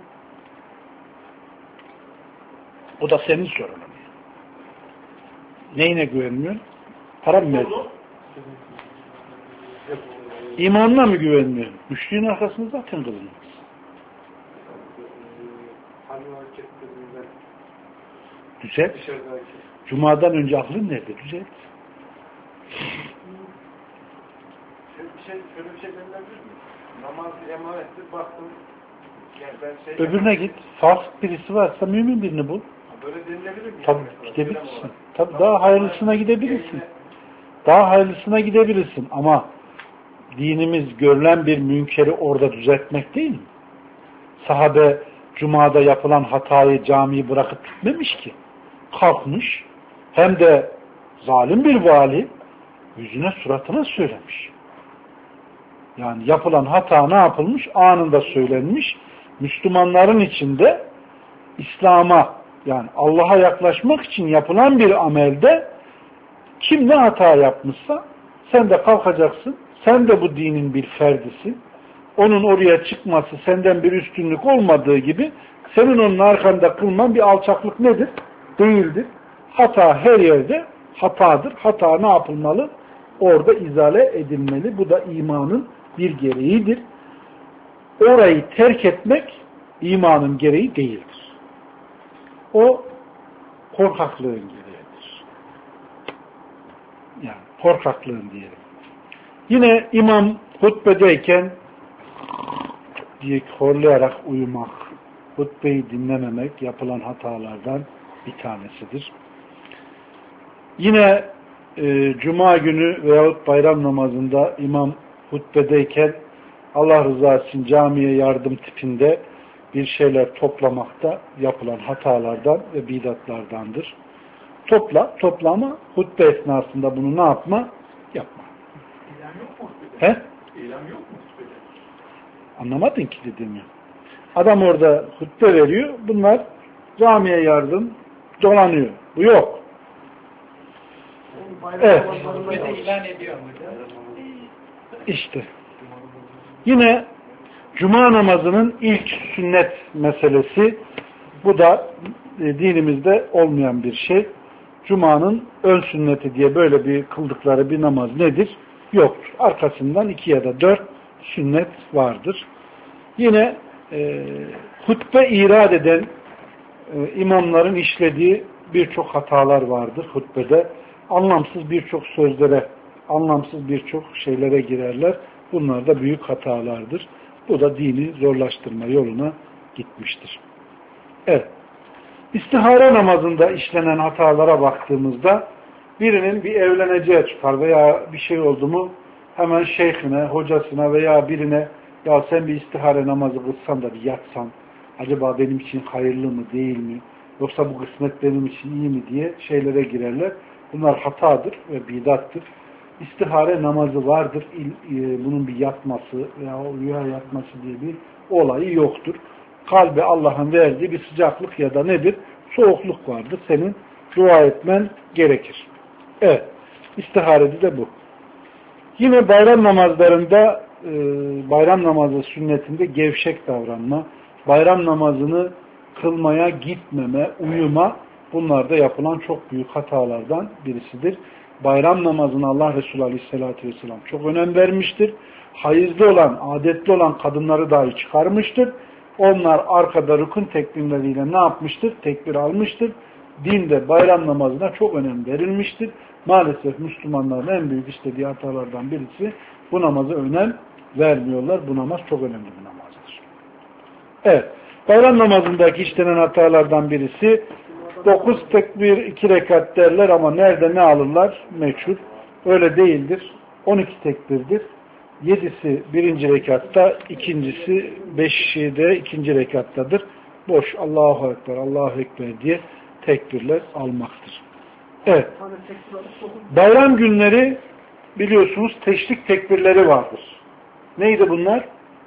O da senin sorunun. Neyine güvenmiyorsun? Para mı verdin? İmanına mı güvenmiyorsun? Müşriğin arkasında zaten kılınmaz. Düzelt. Cuma'dan önce aklın nerede? Düzelt. Şöyle bir şey denilebilir mi? Namaz emanettir, baktım. Yani ben öbürüne git. Fasık birisi varsa mümin birini bul. Böyle denilebilir mi? Tabii gidebilirsin. Tabii daha hayırlısına gidebilirsin. Daha hayırlısına gidebilirsin ama dinimiz görülen bir münkeri orada düzeltmek değil mi? Sahabe Cuma'da yapılan hatayı camiyi bırakıp gitmemiş ki. Kalkmış, hem de zalim bir vali yüzüne suratına söylemiş. Yani yapılan hata ne yapılmış? Anında söylenmiş. Müslümanların içinde İslam'a yani Allah'a yaklaşmak için yapılan bir amelde kim ne hata yapmışsa sen de kalkacaksın. Sen de bu dinin bir ferdisin. Onun oraya çıkması senden bir üstünlük olmadığı gibi senin onun arkanda kılman bir alçaklık nedir? Değildir. Hata her yerde hatadır. Hata ne yapılmalı? Orada izale edilmeli. Bu da imanın bir gereğidir. Orayı terk etmek imanın gereği değildir. O korkaklığın gereğidir. Yani korkaklığın diyelim. Yine imam hutbedeyken diye horlayarak uyumak, hutbeyi dinlememek yapılan hatalardan bir tanesidir. Yine Cuma günü veyahut bayram namazında imam hutbedeyken Allah rızası için camiye yardım tipinde bir şeyler toplamakta yapılan hatalardan ve bidatlardandır. Topla ama hutbe esnasında bunu ne yapma? Yapma. İlan yok mu? He? İlan yok mu? Anlamadın ki dediğimi. Adam orada hutbe veriyor. Bunlar camiye yardım dolanıyor. Bu yok. Evet. İlan ediyor mu? İşte. Yine Cuma namazının ilk sünnet meselesi. Bu da dinimizde olmayan bir şey. Cuma'nın ön sünneti diye böyle bir kıldıkları bir namaz nedir? Yoktur. Arkasından 2 ya da 4 sünnet vardır. Yine hutbe irad eden imamların işlediği birçok hatalar vardır hutbede. Anlamsız birçok sözlere, anlamsız birçok şeylere girerler. Bunlar da büyük hatalardır. Bu da dini zorlaştırma yoluna gitmiştir. Evet. İstihare namazında işlenen hatalara baktığımızda birinin bir evleneceği çıkar veya bir şey oldu mu hemen şeyhine, hocasına veya birine ya sen bir istihare namazı kılsan da bir yatsan acaba benim için hayırlı mı değil mi? Yoksa bu kısmet benim için iyi mi diye şeylere girerler. Bunlar hatadır ve bidattır. İstihare namazı vardır. Bunun bir yatması veya rüya yatması diye bir olayı yoktur. Kalbe Allah'ın verdiği bir sıcaklık ya da nedir? Soğukluk vardır. Senin dua etmen gerekir. Evet. İstiharede de bu. Yine bayram namazlarında bayram namazı sünnetinde gevşek davranma, bayram namazını kılmaya gitmeme, uyuma bunlar da yapılan çok büyük hatalardan birisidir. Bayram namazına Allah Resulü Aleyhisselatü Vesselam çok önem vermiştir. Hayızlı olan, adetli olan kadınları dahi çıkarmıştır. Onlar arkada rükün tekbirleriyle ne yapmıştır? Tekbir almıştır. Dinde bayram namazına çok önem verilmiştir. Maalesef Müslümanların en büyük istediği hatalardan birisi bu namaza önem vermiyorlar. Bu namaz çok önemli bir namazdır. Evet. Bayram namazındaki işlenen hatalardan birisi 9 tekbir 2 rekat derler ama nerede ne alırlar? Meçhul. Öyle değildir. 12 tekbirdir. 7'si 1. rekatta, ikincisi 5'i de 2. rekattadır. Boş Allahu Ekber, Allahu Ekber diye tekbirler almaktır. Evet. Bayram günleri biliyorsunuz teşrik tekbirleri vardır. Neydi bunlar?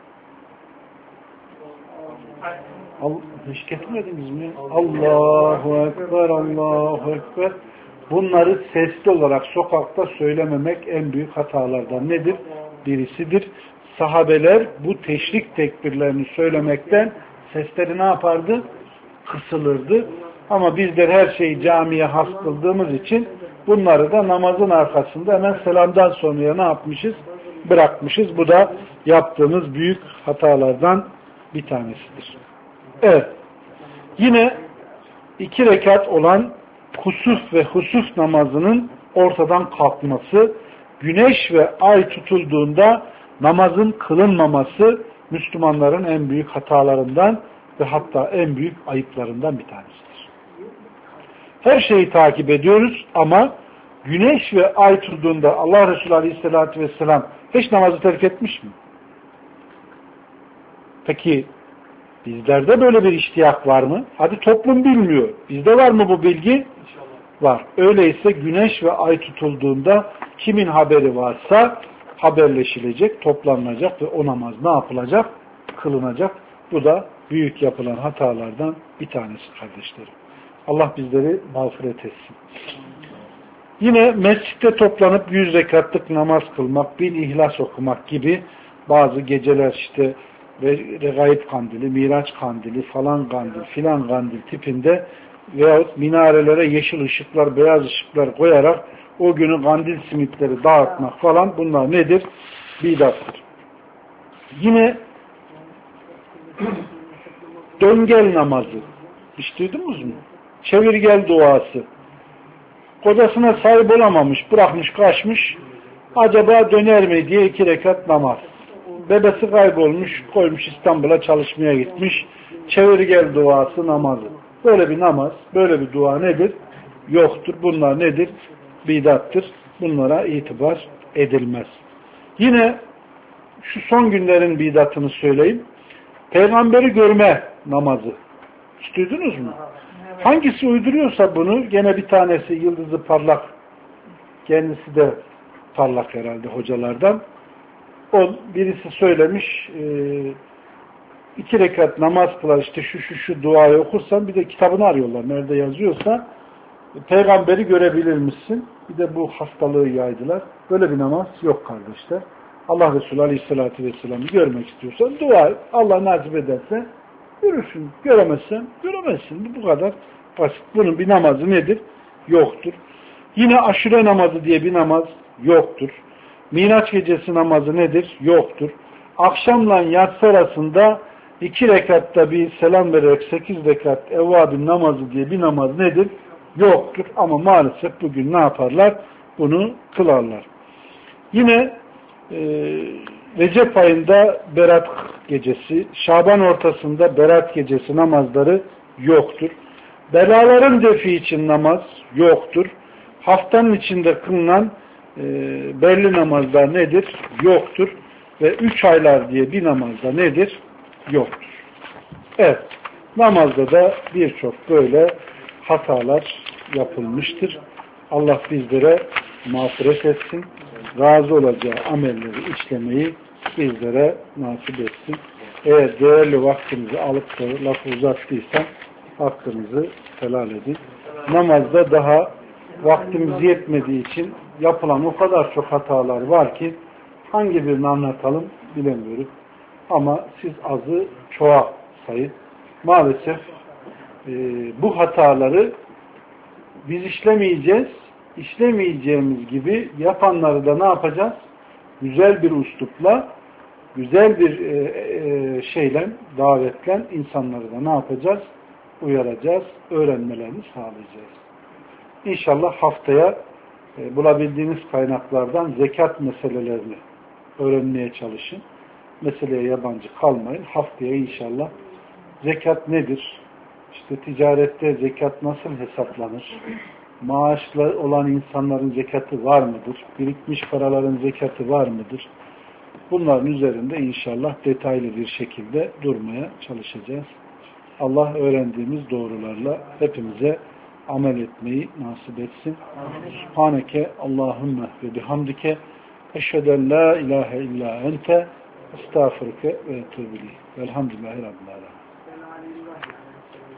Hiç getirmediniz mi? Allahu Ekber, Allahu Ekber. Bunları sesli olarak sokakta söylememek en büyük hatalardan nedir? Birisidir. Sahabeler bu teşrik tekbirlerini söylemekten sesleri ne yapardı? Kısılırdı. Ama bizler her şeyi camiye has kıldığımız için bunları da namazın arkasında hemen selamdan sonraya ne yapmışız? Bırakmışız. Bu da yaptığımız büyük hatalardan bir tanesidir. Evet. Yine 2 rekat olan kusuf ve husuf namazının ortadan kalkması, güneş ve ay tutulduğunda namazın kılınmaması Müslümanların en büyük hatalarından ve hatta en büyük ayıplarından bir tanesidir. Her şeyi takip ediyoruz ama güneş ve ay tutulduğunda Allah Resulü Aleyhisselatü Vesselam hiç namazı terk etmiş mi? Peki bizlerde böyle bir iştiyak var mı? Hadi toplum bilmiyor. Bizde var mı bu bilgi? İnşallah. Var. Öyleyse güneş ve ay tutulduğunda kimin haberi varsa haberleşilecek, toplanacak ve o namaz ne yapılacak? Kılınacak. Bu da büyük yapılan hatalardan bir tanesi kardeşlerim. Allah bizleri mağfiret etsin. Yine mescitte toplanıp 100 rekatlık namaz kılmak, 1000 ihlas okumak gibi bazı geceler işte Regaib kandili, Miraç kandili, falan kandil, filan kandil tipinde veyahut minarelere yeşil ışıklar, beyaz ışıklar koyarak o günü kandil simitleri dağıtmak falan bunlar nedir? Bidattır. Yine döngel namazı. Hiç duydunuz mu? Çevir gel duası. Kocasına sahip olamamış, bırakmış, kaçmış. Acaba döner mi diye 2 rekat namaz. Bebesi kaybolmuş, koymuş İstanbul'a çalışmaya gitmiş. Çevir gel duası namazı. Böyle bir namaz, böyle bir dua nedir? Yoktur. Bunlar nedir? Bidattır. Bunlara itibar edilmez. Yine şu son günlerin bidatını söyleyeyim. Peygamberi görme namazı. Hiç duydunuz mu? Hangisi uyduruyorsa bunu, gene bir tanesi yıldızı parlak, kendisi de parlak herhalde hocalardan. Birisi söylemiş, 2 rekat namaz kılar, işte şu duayı okursan, bir de kitabını arıyorlar. Nerede yazıyorsa peygamberi görebilir misin? Bir de bu hastalığı yaydılar. Böyle bir namaz yok kardeşler. Allah Resulü Aleyhisselatü Vesselam'ı görmek istiyorsan dua et. Allah nasip ederse görürsün. Göremezsen göremezsin. Bu kadar basit. Bunun bir namazı nedir? Yoktur. Yine aşure namazı diye bir namaz yoktur. Miraç gecesi namazı nedir? Yoktur. Akşamla yatsı arasında 2 rekatta bir selam vererek 8 rekat evvabin namazı diye bir namaz nedir? Yoktur. Ama maalesef bugün ne yaparlar? Bunu kılarlar. Yine Recep ayında Berat gecesi, Şaban ortasında Berat gecesi namazları yoktur. Belaların defi için namaz yoktur. Haftanın içinde kılınan belli namazlar nedir? Yoktur. Ve 3 aylar diye bir namazda nedir? Yoktur. Evet. Namazda da birçok böyle hatalar yapılmıştır. Allah bizlere mağfiret etsin. Razı olacağı amelleri işlemeyi bizlere nasip etsin. Eğer değerli vaktinizi alıp da lafı uzattıysam hakkınızı helal edin. Namazda daha vaktimiz yetmediği için yapılan o kadar çok hatalar var ki hangi birini anlatalım bilemiyoruz. Ama siz azı çoğa sayın. Maalesef bu hataları biz işlemeyeceğiz. İşlemeyeceğimiz gibi yapanları da ne yapacağız? Güzel bir üslupla, güzel bir şeyle, davetle insanları da ne yapacağız? Uyaracağız, öğrenmelerini sağlayacağız. İnşallah haftaya bulabildiğiniz kaynaklardan zekat meselelerini öğrenmeye çalışın. Meseleye yabancı kalmayın. Haftaya inşallah zekat nedir? İşte ticarette zekat nasıl hesaplanır? Maaşlı olan insanların zekatı var mıdır? Birikmiş paraların zekatı var mıdır? Bunların üzerinde inşallah detaylı bir şekilde durmaya çalışacağız. Allah öğrendiğimiz doğrularla hepimize amel etmeyi nasip etsin. Subhaneke Allahümme ve bihamdike eşheden la ilahe illa ente estağfurke ve etûbü ileyk. Velhamdülillahi Rabbil âlemin.